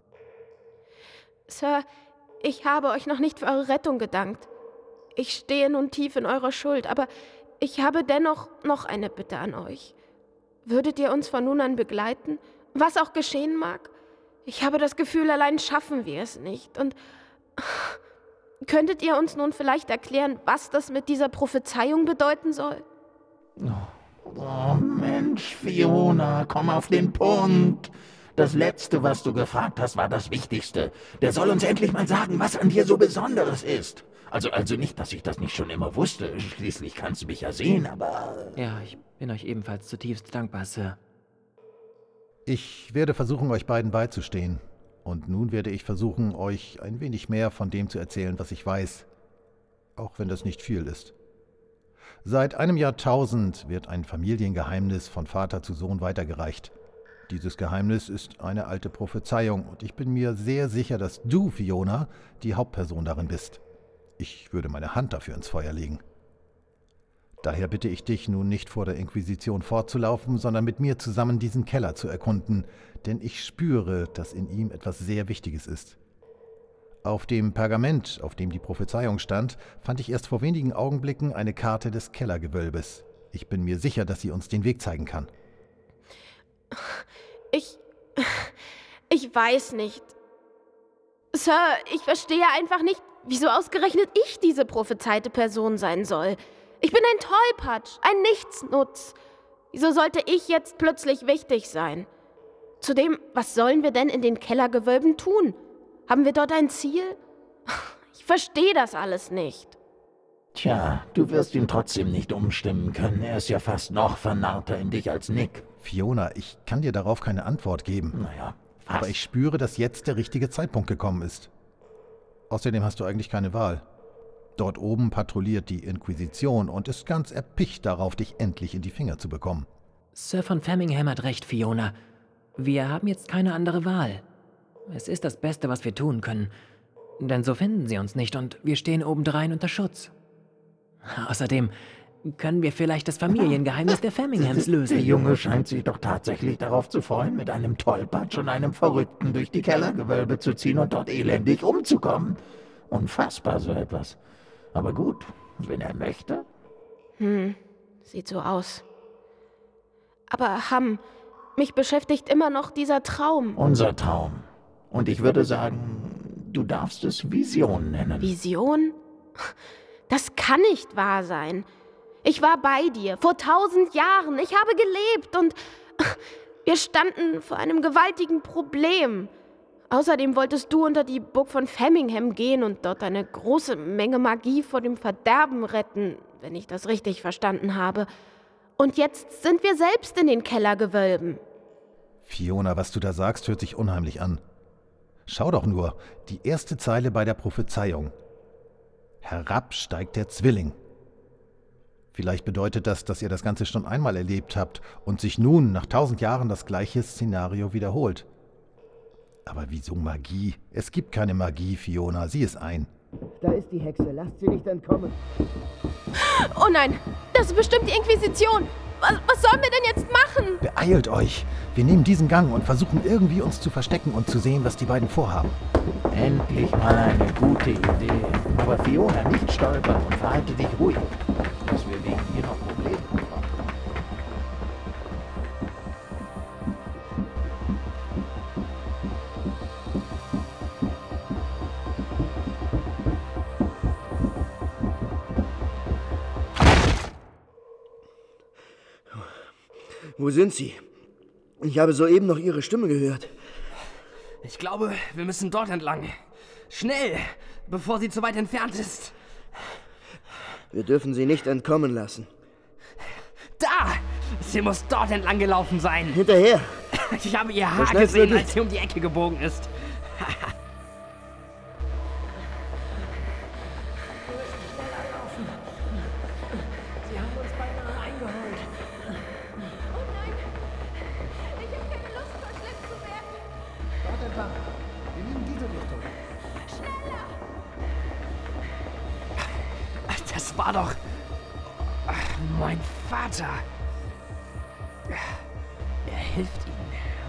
Sir, ich habe euch noch nicht für eure Rettung gedankt. Ich stehe nun tief in eurer Schuld, aber ich habe dennoch noch eine Bitte an euch. Würdet ihr uns von nun an begleiten, was auch geschehen mag? Ich habe das Gefühl, allein schaffen wir es nicht. Und könntet ihr uns nun vielleicht erklären, was das mit dieser Prophezeiung bedeuten soll? Oh Mensch, Fiona, komm auf den Punkt. Das Letzte, was du gefragt hast, war das Wichtigste. Der soll uns endlich mal sagen, was an dir so Besonderes ist. Also, also nicht, dass ich das nicht schon immer wusste. Schließlich kannst du mich ja sehen, aber... Ja, ich bin euch ebenfalls zutiefst dankbar, Sir. Ich werde versuchen, euch beiden beizustehen. Und nun werde ich versuchen, euch ein wenig mehr von dem zu erzählen, was ich weiß. Auch wenn das nicht viel ist. Seit einem Jahrtausend wird ein Familiengeheimnis von Vater zu Sohn weitergereicht. Dieses Geheimnis ist eine alte Prophezeiung und ich bin mir sehr sicher, dass du, Fiona, die Hauptperson darin bist. Ich würde meine Hand dafür ins Feuer legen. Daher bitte ich dich nun nicht vor der Inquisition fortzulaufen, sondern mit mir zusammen diesen Keller zu erkunden, denn ich spüre, dass in ihm etwas sehr Wichtiges ist. Auf dem Pergament, auf dem die Prophezeiung stand, fand ich erst vor wenigen Augenblicken eine Karte des Kellergewölbes. Ich bin mir sicher, dass sie uns den Weg zeigen kann. Ich... Ich weiß nicht. Sir, ich verstehe einfach nicht, wieso ausgerechnet ich diese prophezeite Person sein soll. Ich bin ein Tollpatsch, ein Nichtsnutz. Wieso sollte ich jetzt plötzlich wichtig sein? Zudem, was sollen wir denn in den Kellergewölben tun? Haben wir dort ein Ziel? Ich verstehe das alles nicht. Tja, du wirst ihn trotzdem nicht umstimmen können. Er ist ja fast noch vernarrter in dich als Nick. Fiona, ich kann dir darauf keine Antwort geben. Naja, fast. Aber ich spüre, dass jetzt der richtige Zeitpunkt gekommen ist. Außerdem hast du eigentlich keine Wahl. Dort oben patrouilliert die Inquisition und ist ganz erpicht darauf, dich endlich in die Finger zu bekommen. Sir von Femmingham hat recht, Fiona. Wir haben jetzt keine andere Wahl. Es ist das Beste, was wir tun können. Denn so finden sie uns nicht und wir stehen obendrein unter Schutz. Außerdem können wir vielleicht das Familiengeheimnis der Femminghams lösen. Der Junge scheint sich doch tatsächlich darauf zu freuen, mit einem Tollpatsch und einem Verrückten durch die Kellergewölbe zu ziehen und dort elendig umzukommen. Unfassbar so etwas. Aber gut, wenn er möchte. Hm, sieht so aus. Aber Ham, mich beschäftigt immer noch dieser Traum. Unser Traum. Und ich würde sagen, du darfst es Vision nennen. Vision? Das kann nicht wahr sein. Ich war bei dir, vor tausend Jahren. Ich habe gelebt und wir standen vor einem gewaltigen Problem. Außerdem wolltest du unter die Burg von Femmingham gehen und dort eine große Menge Magie vor dem Verderben retten, wenn ich das richtig verstanden habe. Und jetzt sind wir selbst in den Kellergewölben. Fiona, was du da sagst, hört sich unheimlich an. Schau doch nur, die erste Zeile bei der Prophezeiung. Herab steigt der Zwilling. Vielleicht bedeutet das, dass ihr das Ganze schon einmal erlebt habt und sich nun nach tausend Jahren das gleiche Szenario wiederholt. Aber wieso Magie? Es gibt keine Magie, Fiona. Sieh es ein. Da ist die Hexe. Lasst sie nicht entkommen. Oh nein, das ist bestimmt die Inquisition. Was, was sollen wir denn jetzt machen? Beeilt euch. Wir nehmen diesen Gang und versuchen irgendwie uns zu verstecken und zu sehen, was die beiden vorhaben. Endlich mal eine gute Idee. Aber Fiona, nicht stolpern und verhalte dich ruhig, dass wir wegen ihrer Probleme bekommen. Wo sind Sie? Ich habe soeben noch Ihre Stimme gehört. Ich glaube, wir müssen dort entlang. Schnell, bevor sie zu weit entfernt ist. Wir dürfen sie nicht entkommen lassen. Da! Sie muss dort entlang gelaufen sein. Hinterher! Ich habe ihr Haar gesehen, als sie um die Ecke gebogen ist. Sie haben uns beinahe eingeholt. Oh nein! Ich habe keine Lust, verschleppt zu werden. Dort entlang. Wir nehmen diese Richtung. Schneller! Das war doch... mein Vater. Er hilft ihnen.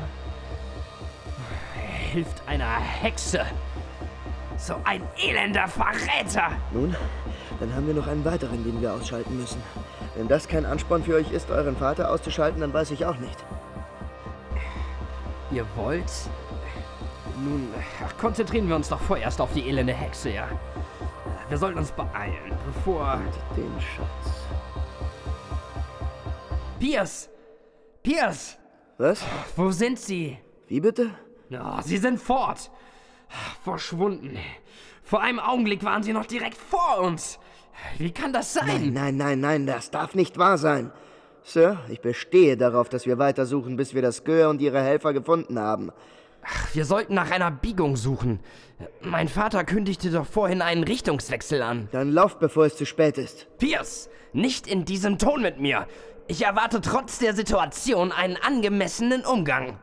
Er hilft einer Hexe. So ein elender Verräter. Nun, dann haben wir noch einen weiteren, den wir ausschalten müssen. Wenn das kein Ansporn für euch ist, euren Vater auszuschalten, dann weiß ich auch nicht. Ihr wollt? Nun, ach, konzentrieren wir uns doch vorerst auf die elende Hexe, ja? Wir sollten uns beeilen, bevor... Und den Schatz. Pierce! Pierce! Was? Wo sind Sie? Wie bitte? Oh, Sie sind fort. Verschwunden. Vor einem Augenblick waren Sie noch direkt vor uns. Wie kann das sein? Nein, nein, nein, nein, das darf nicht wahr sein. Sir, ich bestehe darauf, dass wir weitersuchen, bis wir das Gör und ihre Helfer gefunden haben. Ach, wir sollten nach einer Biegung suchen. Mein Vater kündigte doch vorhin einen Richtungswechsel an. Dann lauft, bevor es zu spät ist. Pierce, nicht in diesem Ton mit mir. Ich erwarte trotz der Situation einen angemessenen Umgang.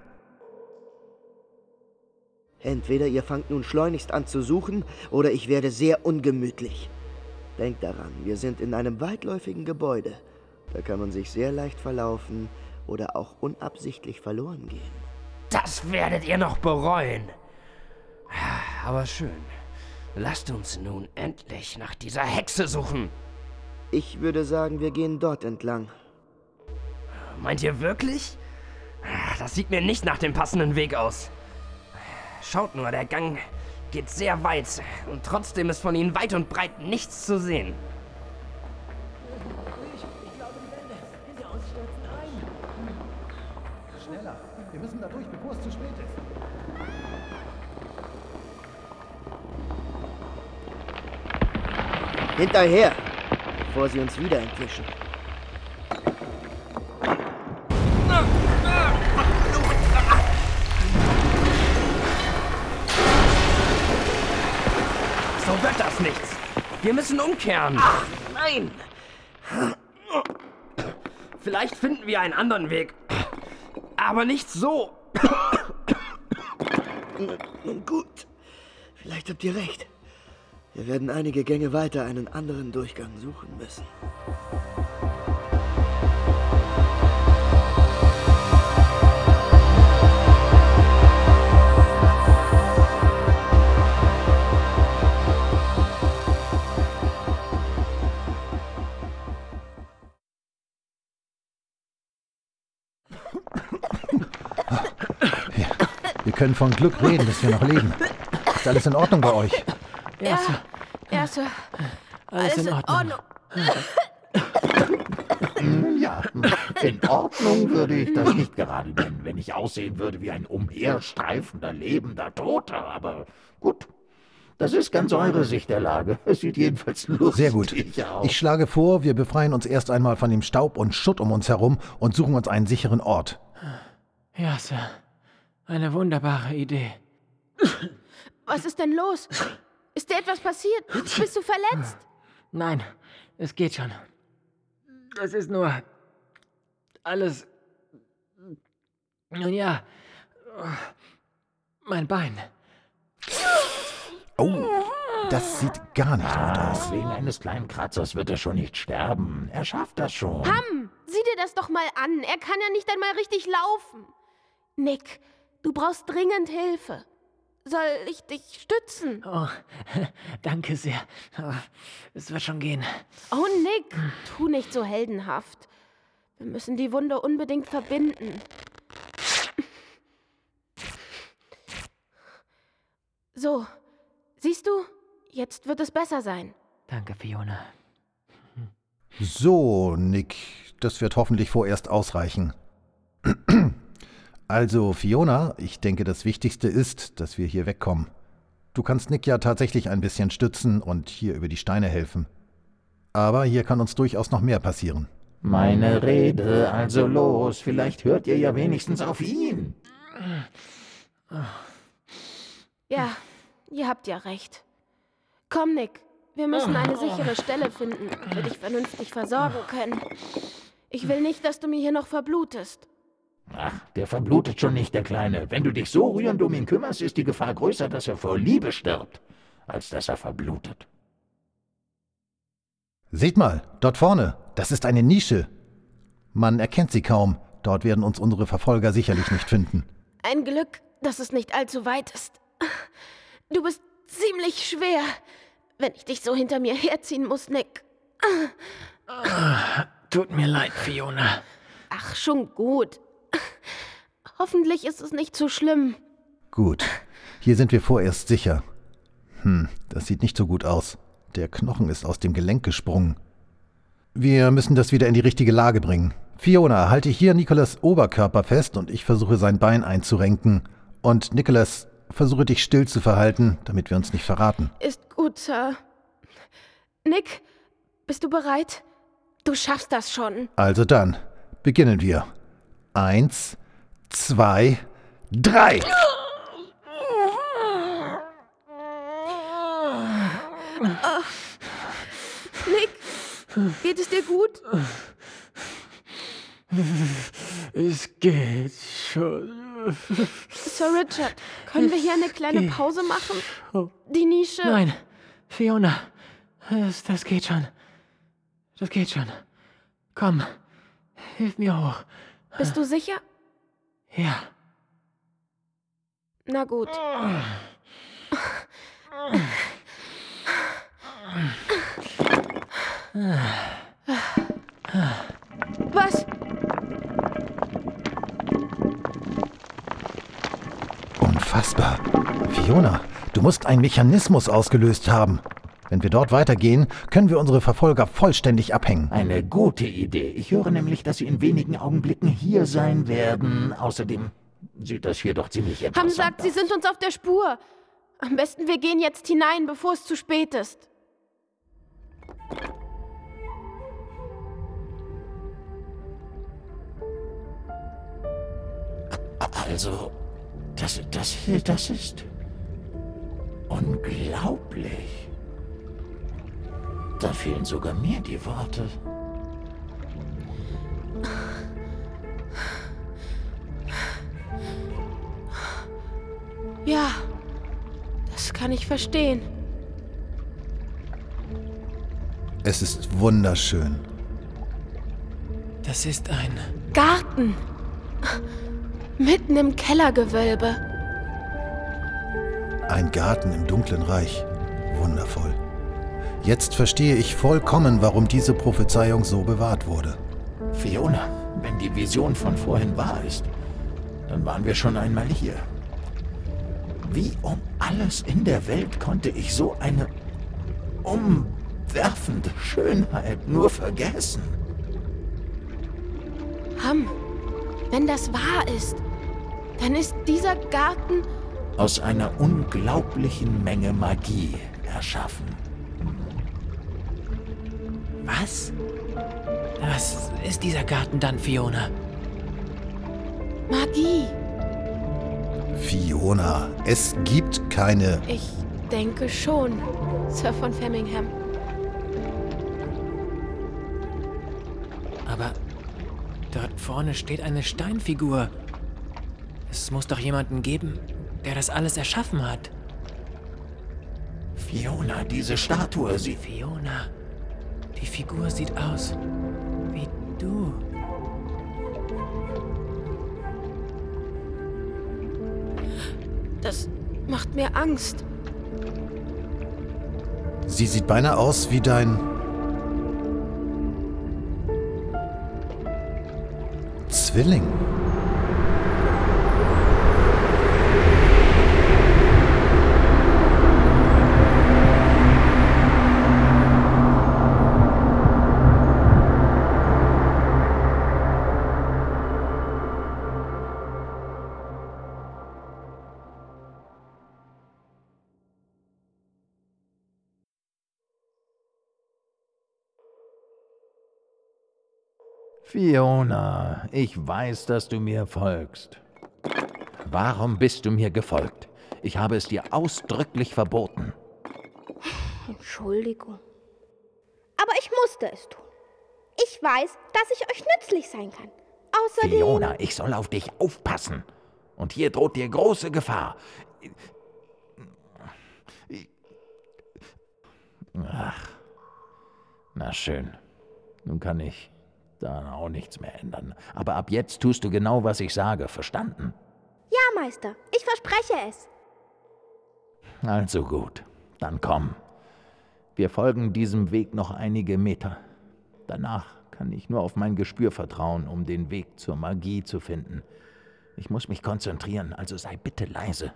Entweder ihr fangt nun schleunigst an zu suchen, oder ich werde sehr ungemütlich. Denkt daran, wir sind in einem weitläufigen Gebäude. Da kann man sich sehr leicht verlaufen oder auch unabsichtlich verloren gehen. Das werdet ihr noch bereuen. Aber schön. Lasst uns nun endlich nach dieser Hexe suchen. Ich würde sagen, wir gehen dort entlang. Meint ihr wirklich? Das sieht mir nicht nach dem passenden Weg aus. Schaut nur, der Gang geht sehr weit und trotzdem ist von ihnen weit und breit nichts zu sehen. Ich glaube, die Wände hinter uns stürzen ein. Schneller. Wir müssen da durch, bevor es zu spät ist. Hinterher, bevor sie uns wieder entwischen. So wird das nichts. Wir müssen umkehren. Ach, nein! Vielleicht finden wir einen anderen Weg. Aber nicht so. Nun gut. Vielleicht habt ihr recht. Wir werden einige Gänge weiter einen anderen Durchgang suchen müssen. Wir können von Glück reden, dass wir noch leben. Ist alles in Ordnung bei euch? Ja, ja, Sir. Alles in Ordnung. Ja, in Ordnung würde ich das nicht gerade nennen, wenn ich aussehen würde wie ein umherstreifender, lebender Toter. Aber gut, das ist ganz eure Sicht der Lage. Es sieht jedenfalls lustig Sehr gut. aus. Ich schlage vor, wir befreien uns erst einmal von dem Staub und Schutt um uns herum und suchen uns einen sicheren Ort. Ja, Sir. Eine wunderbare Idee. Was ist denn los? Ist dir etwas passiert? Bist du verletzt? Nein, es geht schon. Es ist nur alles... Nun ja, mein Bein. Oh, das sieht gar nicht gut aus. Wegen eines kleinen Kratzers wird er schon nicht sterben. Er schafft das schon. Ham, sieh dir das doch mal an. Er kann ja nicht einmal richtig laufen. Nick, du brauchst dringend Hilfe. Soll ich dich stützen? Oh, danke sehr. Es wird schon gehen. Oh, Nick, tu nicht so heldenhaft. Wir müssen die Wunde unbedingt verbinden. So, siehst du, jetzt wird es besser sein. Danke, Fiona. So, Nick, das wird hoffentlich vorerst ausreichen. Also, Fiona, ich denke, das Wichtigste ist, dass wir hier wegkommen. Du kannst Nick ja tatsächlich ein bisschen stützen und hier über die Steine helfen. Aber hier kann uns durchaus noch mehr passieren. Meine Rede, also los, vielleicht hört ihr ja wenigstens auf ihn. Ja, ihr habt ja recht. Komm, Nick, wir müssen eine sichere Stelle finden, damit wir dich vernünftig versorgen können. Ich will nicht, dass du mir hier noch verblutest. Ach, der verblutet schon nicht, der Kleine. Wenn du dich so rührend um ihn kümmerst, ist die Gefahr größer, dass er vor Liebe stirbt, als dass er verblutet. Seht mal, dort vorne, das ist eine Nische. Man erkennt sie kaum. Dort werden uns unsere Verfolger sicherlich nicht finden. Ein Glück, dass es nicht allzu weit ist. Du bist ziemlich schwer, wenn ich dich so hinter mir herziehen muss, Nick. Tut mir leid, Fiona. Ach, schon gut. Hoffentlich ist es nicht so schlimm. Gut, hier sind wir vorerst sicher. Hm, das sieht nicht so gut aus. Der Knochen ist aus dem Gelenk gesprungen. Wir müssen das wieder in die richtige Lage bringen. Fiona, halte hier Nicholas' Oberkörper fest und ich versuche sein Bein einzurenken. Und Nicholas, versuche dich still zu verhalten, damit wir uns nicht verraten. Ist gut, Sir. Nick, bist du bereit? Du schaffst das schon. Also dann, beginnen wir. Eins, zwei, drei! Ach, Nick, geht es dir gut? Es geht schon. Sir Richard, können wir hier eine kleine Pause machen? Die Nische... Nein, Fiona, das, das geht schon. Das geht schon. Komm, hilf mir hoch. Bist du sicher? Ja. Na gut. Was? Unfassbar. Fiona, du musst einen Mechanismus ausgelöst haben. Wenn wir dort weitergehen, können wir unsere Verfolger vollständig abhängen. Eine gute Idee. Ich höre nämlich, dass sie in wenigen Augenblicken hier sein werden. Außerdem sieht das hier doch ziemlich interessant aus. Ham sagt, sie sind uns auf der Spur. Am besten wir gehen jetzt hinein, bevor es zu spät ist. Also, das, das, das ist unglaublich. Da fehlen sogar mir die Worte. Ja, das kann ich verstehen. Es ist wunderschön. Das ist ein... Garten. Mitten im Kellergewölbe. Ein Garten im dunklen Reich. Wundervoll. Jetzt verstehe ich vollkommen, warum diese Prophezeiung so bewahrt wurde. Fiona, wenn die Vision von vorhin wahr ist, dann waren wir schon einmal hier. Wie um alles in der Welt konnte ich so eine umwerfende Schönheit nur vergessen? Ham, wenn das wahr ist, dann ist dieser Garten aus einer unglaublichen Menge Magie erschaffen. Was? Was ist dieser Garten dann, Fiona? Magie. Fiona, es gibt keine... Ich denke schon, Sir von Femmingham. Aber dort vorne steht eine Steinfigur. Es muss doch jemanden geben, der das alles erschaffen hat. Fiona, diese Statue, sie... Fiona, die Figur sieht aus wie du. Das macht mir Angst. Sie sieht beinahe aus wie dein... Zwilling. Fiona, ich weiß, dass du mir folgst. Warum bist du mir gefolgt? Ich habe es dir ausdrücklich verboten. Entschuldigung. Aber ich musste es tun. Ich weiß, dass ich euch nützlich sein kann. Außerdem... Fiona, ich soll auf dich aufpassen. Und hier droht dir große Gefahr. Ach, na schön. Nun kann ich dann auch nichts mehr ändern. Aber ab jetzt tust du genau, was ich sage. Verstanden? Ja, Meister. Ich verspreche es. Also gut. Dann komm. Wir folgen diesem Weg noch einige Meter. Danach kann ich nur auf mein Gespür vertrauen, um den Weg zur Magie zu finden. Ich muss mich konzentrieren, also sei bitte leise.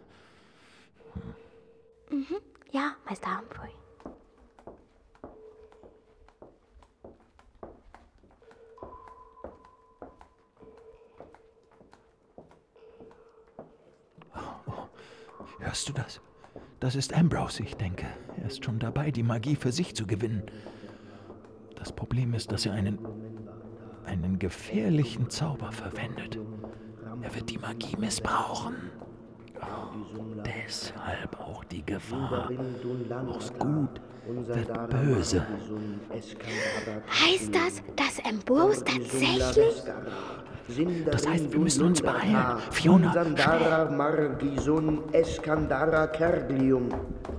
Hm. Mhm. Ja, Meister Humphrey. Hörst du das? Das ist Ambrose, ich denke. Er ist schon dabei, die Magie für sich zu gewinnen. Das Problem ist, dass er einen, einen gefährlichen Zauber verwendet. Er wird die Magie missbrauchen. Oh, deshalb auch die Gefahr. Aus Gut wird böse. Heißt das, dass Ambrose tatsächlich... Das heißt, wir müssen uns beeilen. Fiona, schnell. Margison Eskandara Kerglium.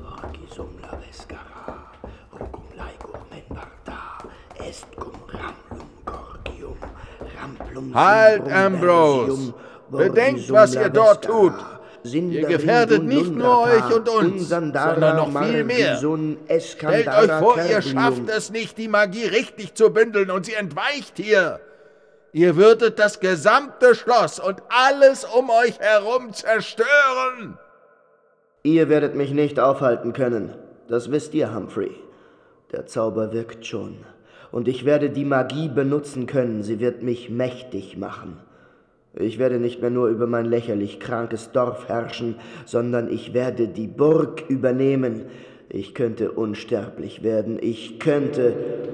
Halt, Ambrose! Bedenkt, was ihr dort tut! Ihr gefährdet nicht nur euch und uns, sondern noch viel mehr. Stellt euch vor, ihr schafft es nicht, die Magie richtig zu bündeln und sie entweicht hier. Ihr würdet das gesamte Schloss und alles um euch herum zerstören. Ihr werdet mich nicht aufhalten können. Das wisst ihr, Humphrey. Der Zauber wirkt schon. Und ich werde die Magie benutzen können. Sie wird mich mächtig machen. Ich werde nicht mehr nur über mein lächerlich krankes Dorf herrschen, sondern ich werde die Burg übernehmen. Ich könnte unsterblich werden. Ich könnte...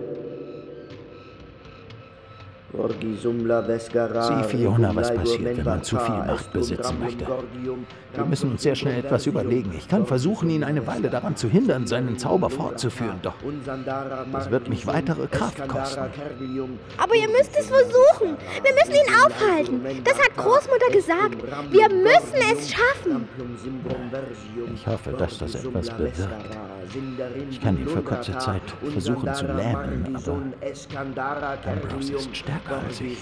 Sieh, Fiona, was passiert, wenn man zu viel Macht besitzen möchte. Wir müssen uns sehr schnell etwas überlegen. Ich kann versuchen, ihn eine Weile daran zu hindern, seinen Zauber fortzuführen, doch das wird mich weitere Kraft kosten. Aber ihr müsst es versuchen. Wir müssen ihn aufhalten. Das hat Großmutter gesagt. Wir müssen es schaffen. Ich hoffe, dass das etwas bewirkt. Ich kann ihn für kurze Zeit versuchen zu lähmen, aber Ambrose ist stärker als ich.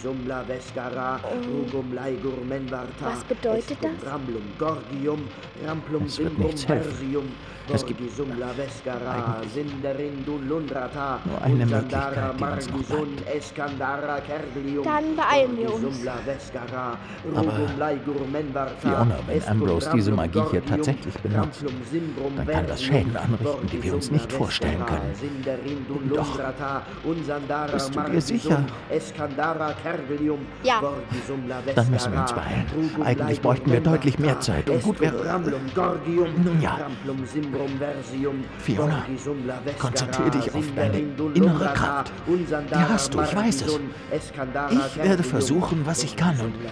Was bedeutet das? Es wird nichts helfen. Es gibt eigentlich nur eine Möglichkeit, die uns noch bleibt. Dann beeilen wir uns. Aber, Fiona, wenn Ambrose diese Magie hier tatsächlich benutzt, dann kann das Schäden anrichten, die wir uns nicht vorstellen können. Doch, bist du dir sicher? Ja. Dann müssen wir uns beeilen. Eigentlich bräuchten wir deutlich mehr Zeit und gut wäre... Nun ja. Fiona, konzentriere dich auf deine innere Kraft. Die hast du, ich weiß es. Ich werde versuchen, was ich kann und...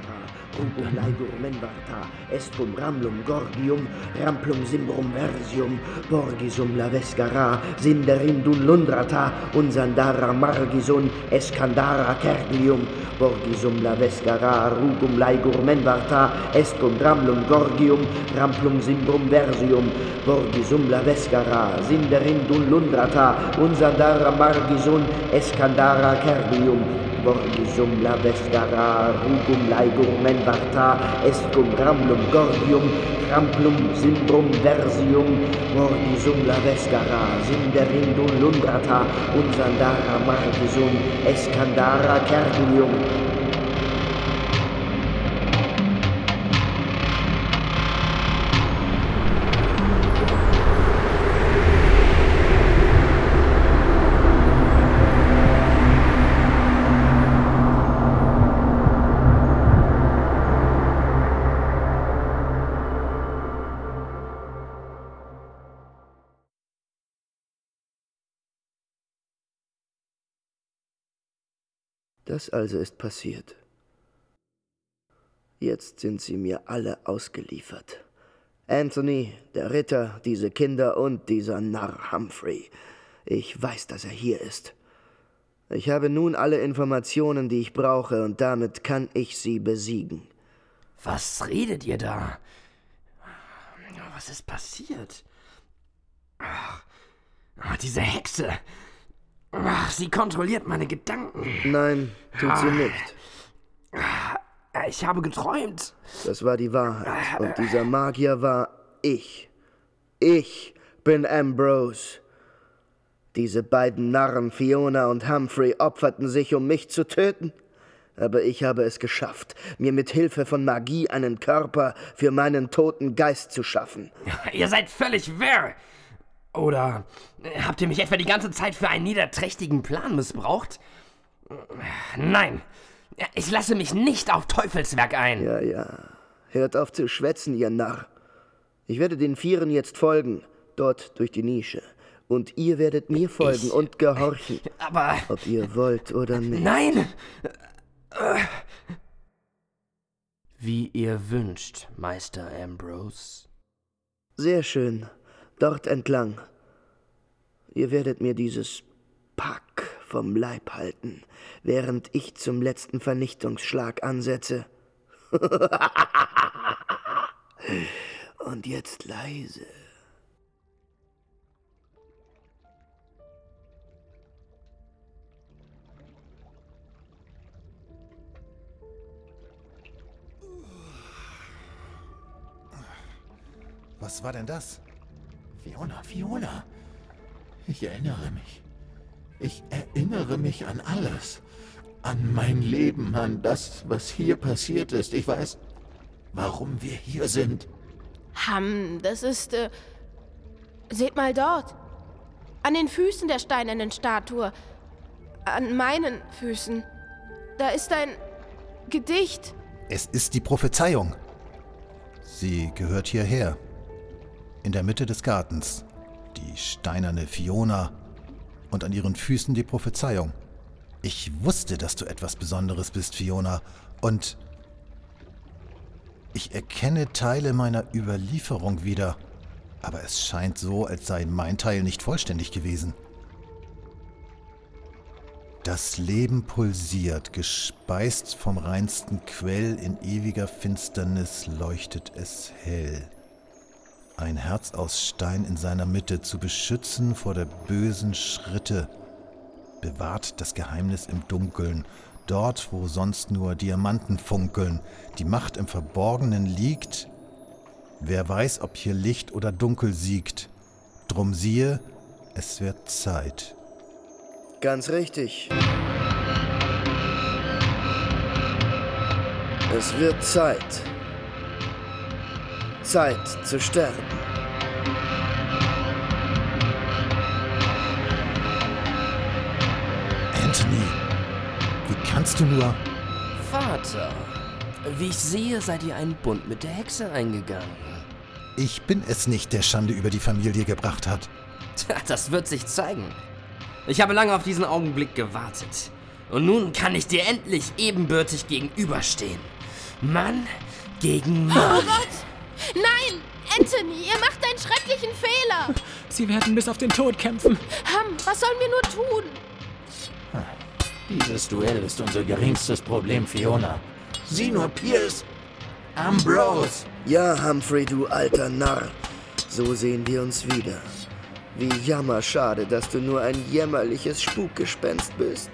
Estum ramlum gorgium, ramplum simbrum versium, borgisum lavescara, sinderindun lundrata, unsandara margisun, escandara kerglium, borgisum lavescara, rugum laigur menvarta, estum ramlum gorgium, ramplum simbrum versium, borgisum lavescara, sinderindun lundrata, unsandara margisun, escandara kerglium, borgisum lavescara, rugum laigur menvarta, estum ramlum gorgium, ramplum simbrum versium, borgisum lavescara, sinderindun lundrata, unsandara margisum, escandara kerglium. Das also ist passiert. Jetzt sind sie mir alle ausgeliefert. Anthony, der Ritter, diese Kinder und dieser Narr Humphrey. Ich weiß, dass er hier ist. Ich habe nun alle Informationen, die ich brauche, und damit kann ich sie besiegen. Was redet ihr da? Was ist passiert? Ach, diese Hexe. Ach, sie kontrolliert meine Gedanken. Nein, tut sie nicht. Ich habe geträumt. Das war die Wahrheit. Und dieser Magier war ich. Ich bin Ambrose. Diese beiden Narren, Fiona und Humphrey, opferten sich, um mich zu töten. Aber ich habe es geschafft, mir mit Hilfe von Magie einen Körper für meinen toten Geist zu schaffen. Ihr seid völlig wirr. Oder habt ihr mich etwa die ganze Zeit für einen niederträchtigen Plan missbraucht? Nein, ich lasse mich nicht auf Teufelswerk ein. Ja, ja. Hört auf zu schwätzen, ihr Narr. Ich werde den Vieren jetzt folgen, dort durch die Nische. Und ihr werdet mir folgen ich, und gehorchen. Aber... Ob ihr wollt oder nicht. Nein! Wie ihr wünscht, Meister Ambrose. Sehr schön. Dort entlang. Ihr werdet mir dieses Pack vom Leib halten, während ich zum letzten Vernichtungsschlag ansetze. Und jetzt leise. Was war denn das? Fiona, Fiona, ich erinnere mich. Ich erinnere mich an alles. An mein Leben, an das, was hier passiert ist. Ich weiß, warum wir hier sind. Ham, das ist, äh... Seht mal dort. An den Füßen der steinernen Statue. An meinen Füßen. Da ist ein Gedicht. Es ist die Prophezeiung. Sie gehört hierher. In der Mitte des Gartens. Die steinerne Fiona und an ihren Füßen die Prophezeiung. Ich wusste, dass du etwas Besonderes bist, Fiona, und ich erkenne Teile meiner Überlieferung wieder, aber es scheint so, als sei mein Teil nicht vollständig gewesen. Das Leben pulsiert, gespeist vom reinsten Quell, in ewiger Finsternis leuchtet es hell. Ein Herz aus Stein in seiner Mitte, zu beschützen vor der bösen Schritte, bewahrt das Geheimnis im Dunkeln, dort, wo sonst nur Diamanten funkeln, die Macht im Verborgenen liegt. Wer weiß, ob hier Licht oder Dunkel siegt. Drum siehe, es wird Zeit. Ganz richtig. Es wird Zeit. Zeit zu sterben. Anthony, Wie kannst du nur... Vater, wie ich sehe, seid ihr einen Bund mit der Hexe eingegangen. Ich bin es nicht, der Schande über die Familie gebracht hat. Tja, das wird sich zeigen. Ich habe lange auf diesen Augenblick gewartet. Und nun kann ich dir endlich ebenbürtig gegenüberstehen. Mann gegen Mann. Oh Gott! Nein! Anthony, ihr macht einen schrecklichen Fehler! Sie werden bis auf den Tod kämpfen. Ham, was sollen wir nur tun? Dieses Duell ist unser geringstes Problem, Fiona. Sieh nur, Pierce! Ambrose! Ja, Humphrey, du alter Narr. So sehen wir uns wieder. Wie jammerschade, dass du nur ein jämmerliches Spukgespenst bist.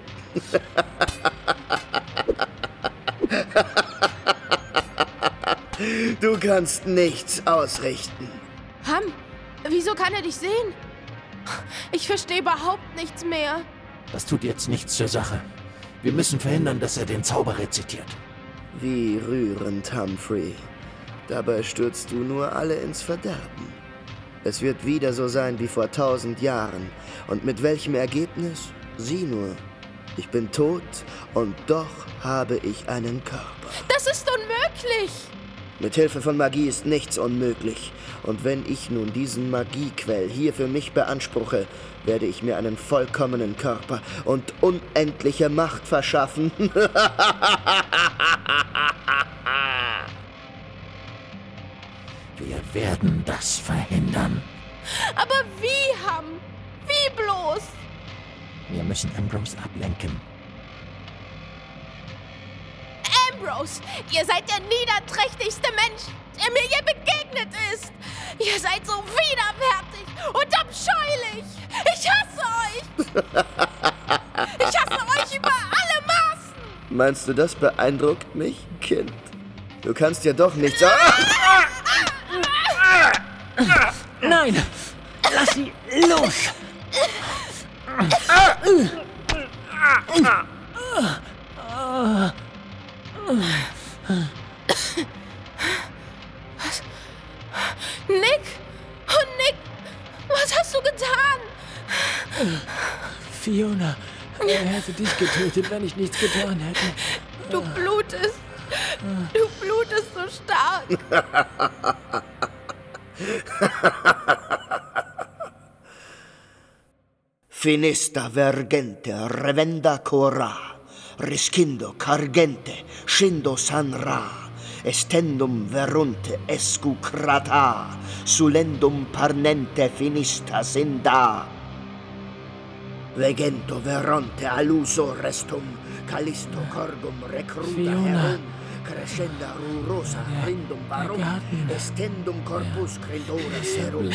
Du kannst nichts ausrichten. Ham, wieso kann er dich sehen? Ich verstehe überhaupt nichts mehr. Das tut jetzt nichts zur Sache. Wir müssen verhindern, dass er den Zauber rezitiert. Wie rührend, Humphrey. Dabei stürzt du nur alle ins Verderben. Es wird wieder so sein wie vor tausend Jahren. Und mit welchem Ergebnis? Sieh nur. Ich bin tot und doch habe ich einen Körper. Das ist unmöglich! Mit Hilfe von Magie ist nichts unmöglich. Und wenn ich nun diesen Magiequell hier für mich beanspruche, werde ich mir einen vollkommenen Körper und unendliche Macht verschaffen. Wir werden das verhindern. Aber wie, Ham? Wie bloß? Wir müssen Ambrose ablenken. Ambrose, ihr seid der niederträchtigste Mensch, der mir je begegnet ist. Ihr seid so widerwärtig und abscheulich. Ich hasse euch. Ich hasse euch über alle Maßen. Meinst du, das beeindruckt mich, Kind? Du kannst ja doch nicht sagen... Nein! Lass sie los! Was? Nick? Oh, Nick! Was hast du getan? Fiona, er hätte dich getötet, wenn ich nichts getan hätte. Du blutest. Du blutest so stark. Finista vergente revenda cora, riscindo cargente, scindo sanra, estendum verunte escucrata, sulendum parnente finista sinda. Vegento veronte aluso restum, calisto corgum recruda herum, crescenda rurosa rindum varum, estendum corpus crendora serum.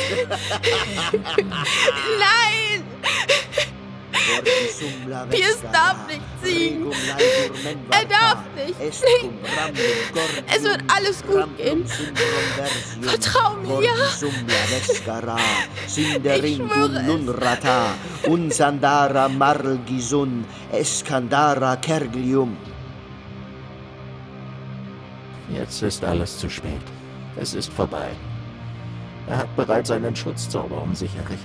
Nein! Pierce darf nicht ziehen. Er darf nicht. Nicht. Es wird alles gut gehen. Vertrau mir. Ich schwöre es. Unsandara margisun, escandara kerglium. Jetzt ist alles zu spät. Es ist vorbei. Er hat bereits einen Schutzzauber um sich errichtet.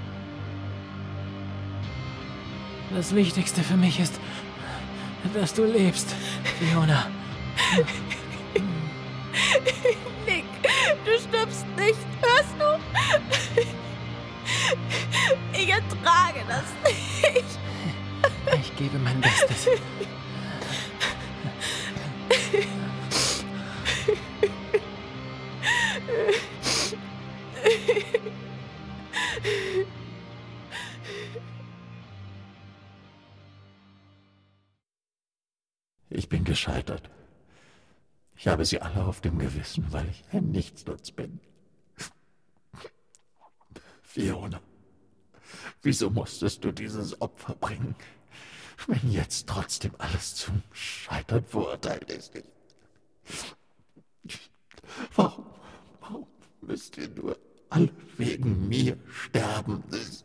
Das Wichtigste für mich ist, dass du lebst, Fiona. Nick, du stirbst nicht, hörst du? Ich ertrage das nicht. Ich gebe mein Bestes. Ich bin gescheitert. Ich habe sie alle auf dem Gewissen, weil ich ein Nichtsnutz bin. Fiona, wieso musstest du dieses Opfer bringen, wenn jetzt trotzdem alles zum Scheitern verurteilt ist? Warum, warum müsst ihr nur alle wegen mir sterben?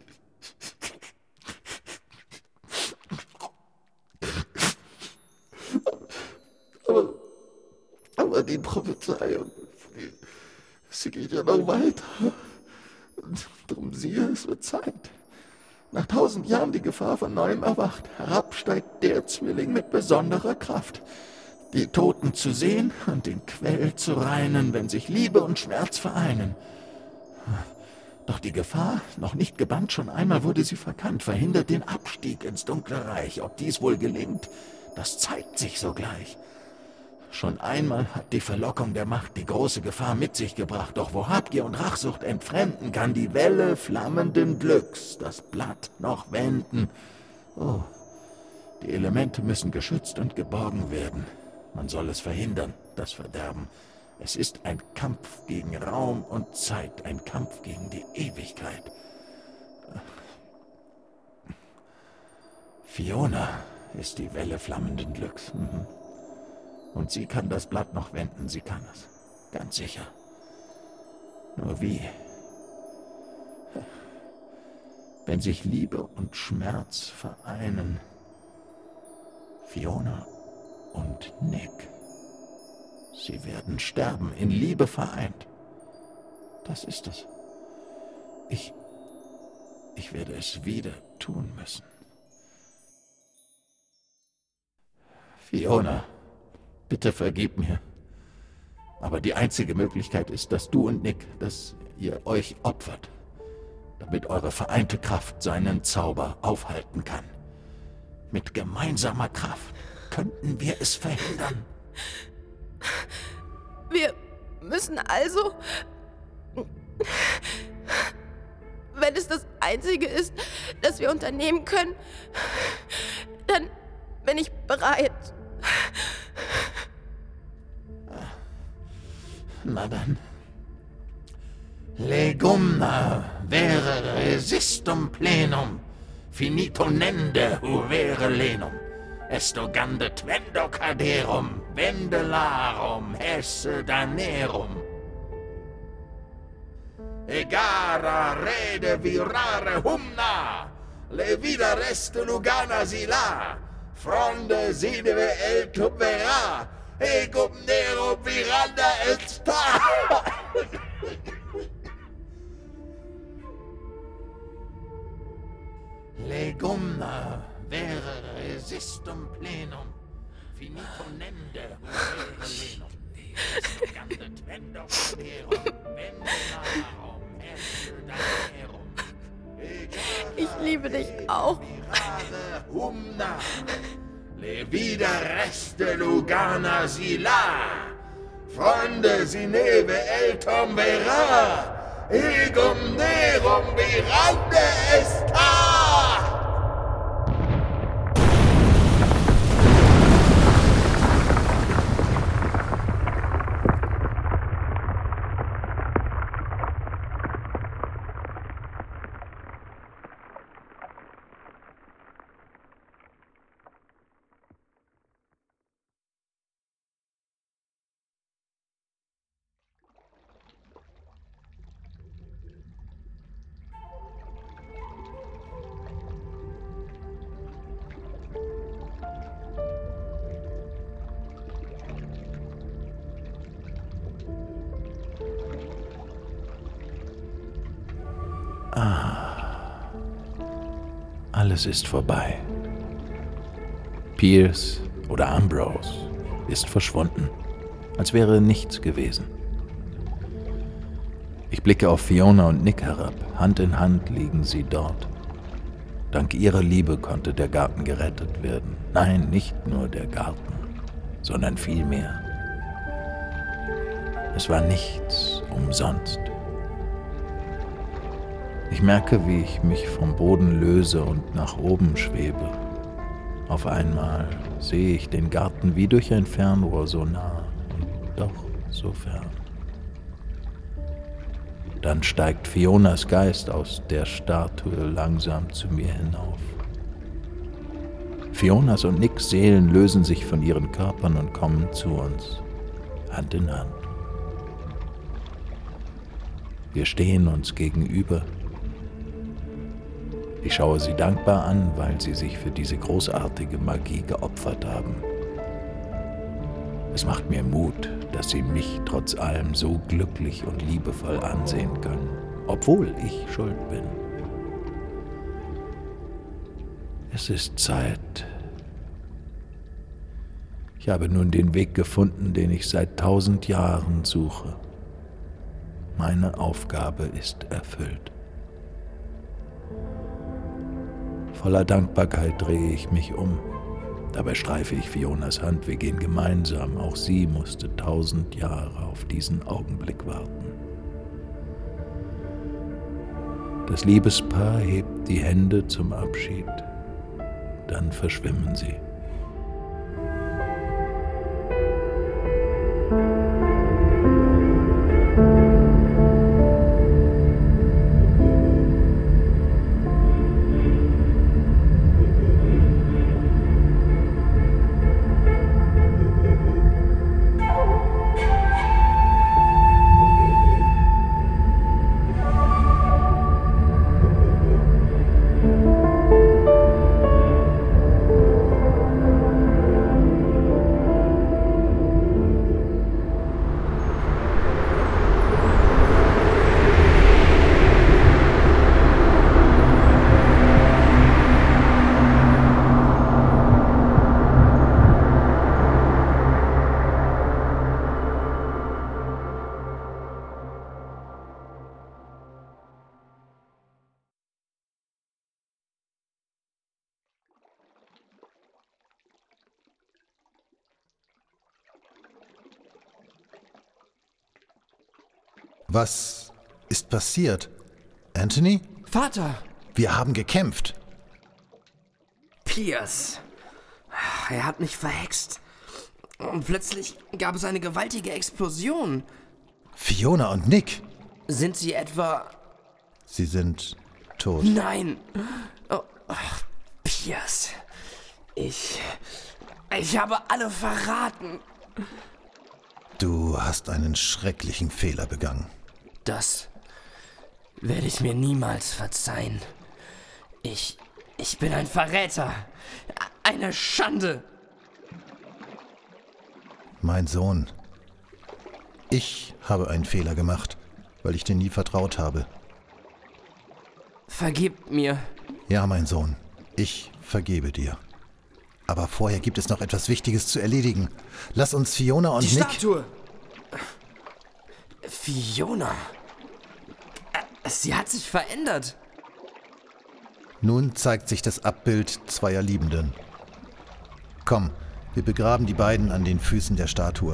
Aber, aber die Prophezeiung, sie geht ja noch weiter. Drum siehe, es wird Zeit. Nach tausend Jahren die Gefahr von neuem erwacht. Herab steigt der Zwilling mit besonderer Kraft. Die Toten zu sehen und den Quell zu reinen, wenn sich Liebe und Schmerz vereinen. Doch die Gefahr, noch nicht gebannt, schon einmal wurde sie verkannt, verhindert den Abstieg ins dunkle Reich. Ob dies wohl gelingt, das zeigt sich sogleich. Schon einmal hat die Verlockung der Macht die große Gefahr mit sich gebracht. Doch wo Habgier und Rachsucht entfremden, kann die Welle flammenden Glücks das Blatt noch wenden. Oh, die Elemente müssen geschützt und geborgen werden. Man soll es verhindern, das Verderben. Es ist ein Kampf gegen Raum und Zeit, ein Kampf gegen die Ewigkeit. Fiona ist die Welle flammenden Glücks. Mhm. Und sie kann das Blatt noch wenden, sie kann es. Ganz sicher. Nur wie? Wenn sich Liebe und Schmerz vereinen. Fiona und Nick. Sie werden sterben, in Liebe vereint. Das ist es. Ich... Ich werde es wieder tun müssen. Fiona, bitte vergib mir. Aber die einzige Möglichkeit ist, dass du und Nick, dass ihr euch opfert, damit eure vereinte Kraft seinen Zauber aufhalten kann. Mit gemeinsamer Kraft könnten wir es verhindern. Wir müssen also, wenn es das Einzige ist, das wir unternehmen können, dann bin ich bereit. Na dann. Legumna vere resistum plenum, finito nende huvere lenum, esto gandet vendo caderum, vendelarum esse danerum. Egara rede virare humna, le vida reste lugana sila, fronde sineve el tubera, egum nero viranda et sta. Legumna vere resistum plenum, finito nende huvere lenum, esto gandet vendo caderum, vendelarum esse danerum. Ich liebe dich auch. Humna, le vida reste lugana sila, fronde sineve el tombera, egum nerum virande esta. Ah, alles ist vorbei. Pierce oder Ambrose ist verschwunden, als wäre nichts gewesen. Ich blicke auf Fiona und Nick herab. Hand in Hand liegen sie dort. Dank ihrer Liebe konnte der Garten gerettet werden. Nein, nicht nur der Garten, sondern viel mehr. Es war nichts umsonst. Ich merke, wie ich mich vom Boden löse und nach oben schwebe. Auf einmal sehe ich den Garten wie durch ein Fernrohr, so nah und doch so fern. Dann steigt Fionas Geist aus der Statue langsam zu mir hinauf. Fionas und Nicks Seelen lösen sich von ihren Körpern und kommen zu uns, Hand in Hand. Wir stehen uns gegenüber. Ich schaue sie dankbar an, weil sie sich für diese großartige Magie geopfert haben. Es macht mir Mut, dass sie mich trotz allem so glücklich und liebevoll ansehen können, obwohl ich schuld bin. Es ist Zeit. Ich habe nun den Weg gefunden, den ich seit tausend Jahren suche. Meine Aufgabe ist erfüllt. Voller Dankbarkeit drehe ich mich um. Dabei streife ich Fionas Hand. Wir gehen gemeinsam. Auch sie musste tausend Jahre auf diesen Augenblick warten. Das Liebespaar hebt die Hände zum Abschied. Dann verschwimmen sie. Was ist passiert? Anthony? Vater! Wir haben gekämpft. Pierce. Er hat mich verhext. Und plötzlich gab es eine gewaltige Explosion. Fiona und Nick. Sind sie etwa... Sie sind tot. Nein. Oh, oh, Pierce. Ich... Ich habe alle verraten. Du hast einen schrecklichen Fehler begangen. Das werde ich mir niemals verzeihen. Ich... Ich bin ein Verräter. Eine Schande. Mein Sohn. Ich habe einen Fehler gemacht, weil ich dir nie vertraut habe. Vergib mir. Ja, mein Sohn. Ich vergebe dir. Aber vorher gibt es noch etwas Wichtiges zu erledigen. Lass uns Fiona und Die Nick... Die Statue! Fiona? Sie hat sich verändert. Nun zeigt sich das Abbild zweier Liebenden. Komm, wir begraben die beiden an den Füßen der Statue.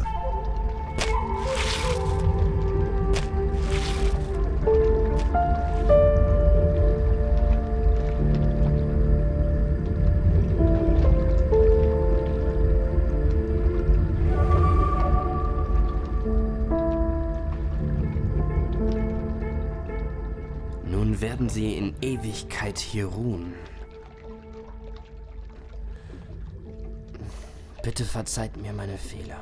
Nun werden sie in Ewigkeit hier ruhen. Bitte verzeiht mir meine Fehler.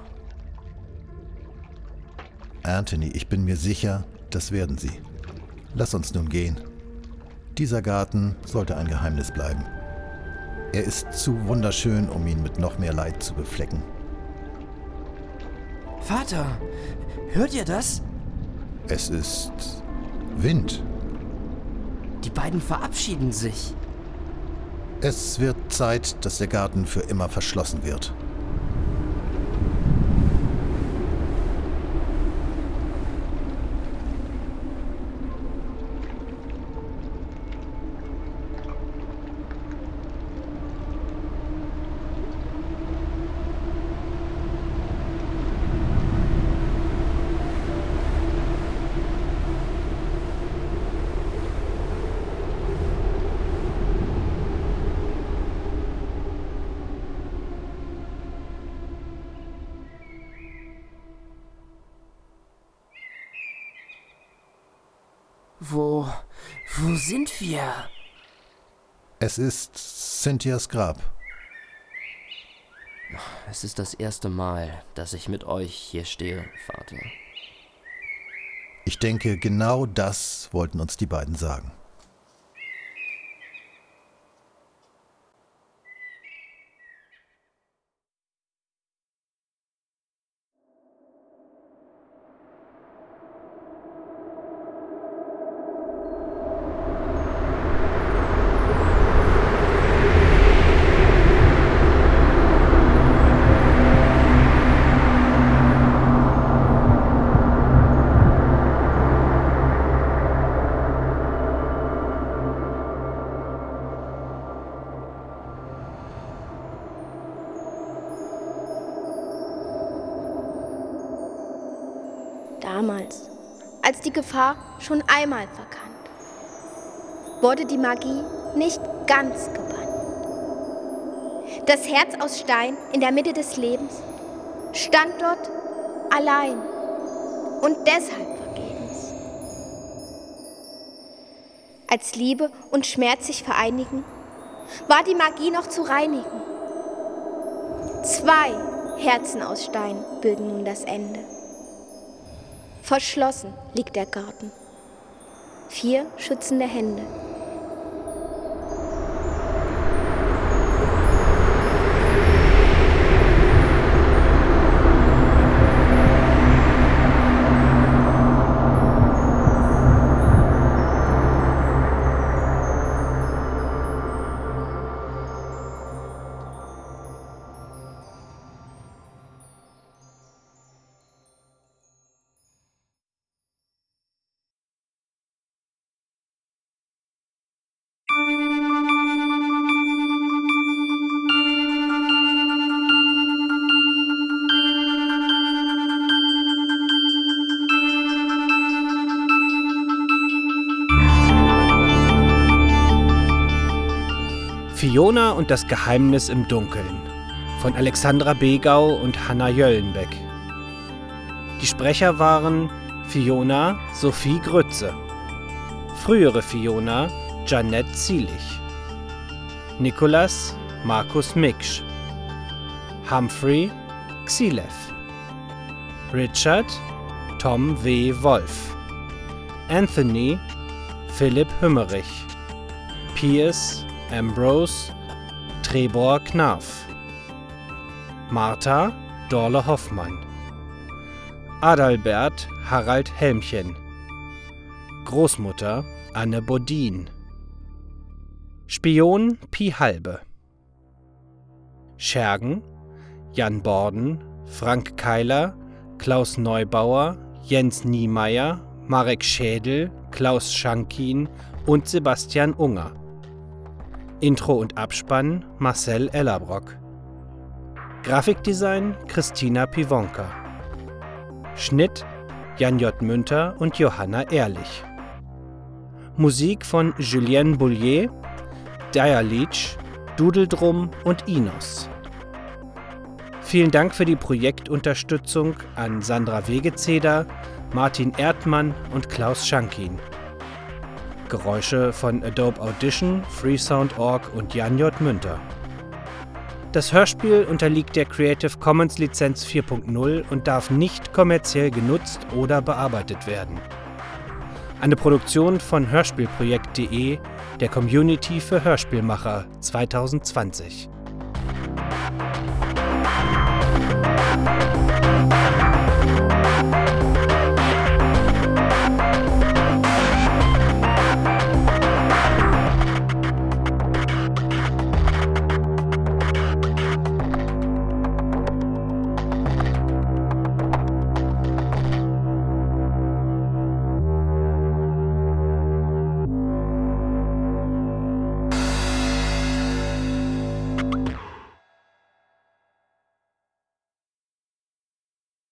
Anthony, ich bin mir sicher, das werden sie. Lass uns nun gehen. Dieser Garten sollte ein Geheimnis bleiben. Er ist zu wunderschön, um ihn mit noch mehr Leid zu beflecken. Vater, hört ihr das? Es ist Wind. Die beiden verabschieden sich. Es wird Zeit, dass der Garten für immer verschlossen wird. Wo... wo sind wir? Es ist Cynthias Grab. Es ist das erste Mal, dass ich mit euch hier stehe, Vater. Ich denke, genau das wollten uns die beiden sagen. damals, als die Gefahr schon einmal verkannt, wurde die Magie nicht ganz gebannt. Das Herz aus Stein in der Mitte des Lebens stand dort allein und deshalb vergebens. Als Liebe und Schmerz sich vereinigen, war die Magie noch zu reinigen. Zwei Herzen aus Stein bilden nun das Ende. Verschlossen liegt der Garten. Vier schützende Hände. Fiona und das Geheimnis im Dunkeln von Alexandra Begau und Hanna Jöllenbeck. Die Sprecher waren Fiona Sophie Grütze, frühere Fiona Janette Zielich, Nikolas Markus Miksch, Humphrey Xilev, Richard Tom W. Wolf, Anthony Philipp Hümmerich, Piers Ambrose Trebor Knarf, Martha Dorle Hoffmann, Adalbert Harald Helmchen, Großmutter Anne Bodin, Spion Pi Halbe, Schergen Jan Borden, Frank Keiler, Klaus Neubauer, Jens Niemeyer, Marek Schädel, Klaus Schankin und Sebastian Unger. Intro und Abspann Marcel Ellerbrock. Grafikdesign Christina Pivonka. Schnitt Jan J. Münter und Johanna Ehrlich. Musik von Julien Boulier, Dire Leech, Dudeldrum und Inos. Vielen Dank für die Projektunterstützung an Sandra Wegezeder, Martin Erdmann und Klaus Schankin. Geräusche von Adobe Audition, Freesound Punkt org und Jan J. Münter. Das Hörspiel unterliegt der Creative Commons Lizenz vier Punkt null und darf nicht kommerziell genutzt oder bearbeitet werden. Eine Produktion von hörspielprojekt punkt de, der Community für Hörspielmacher zwanzig zwanzig.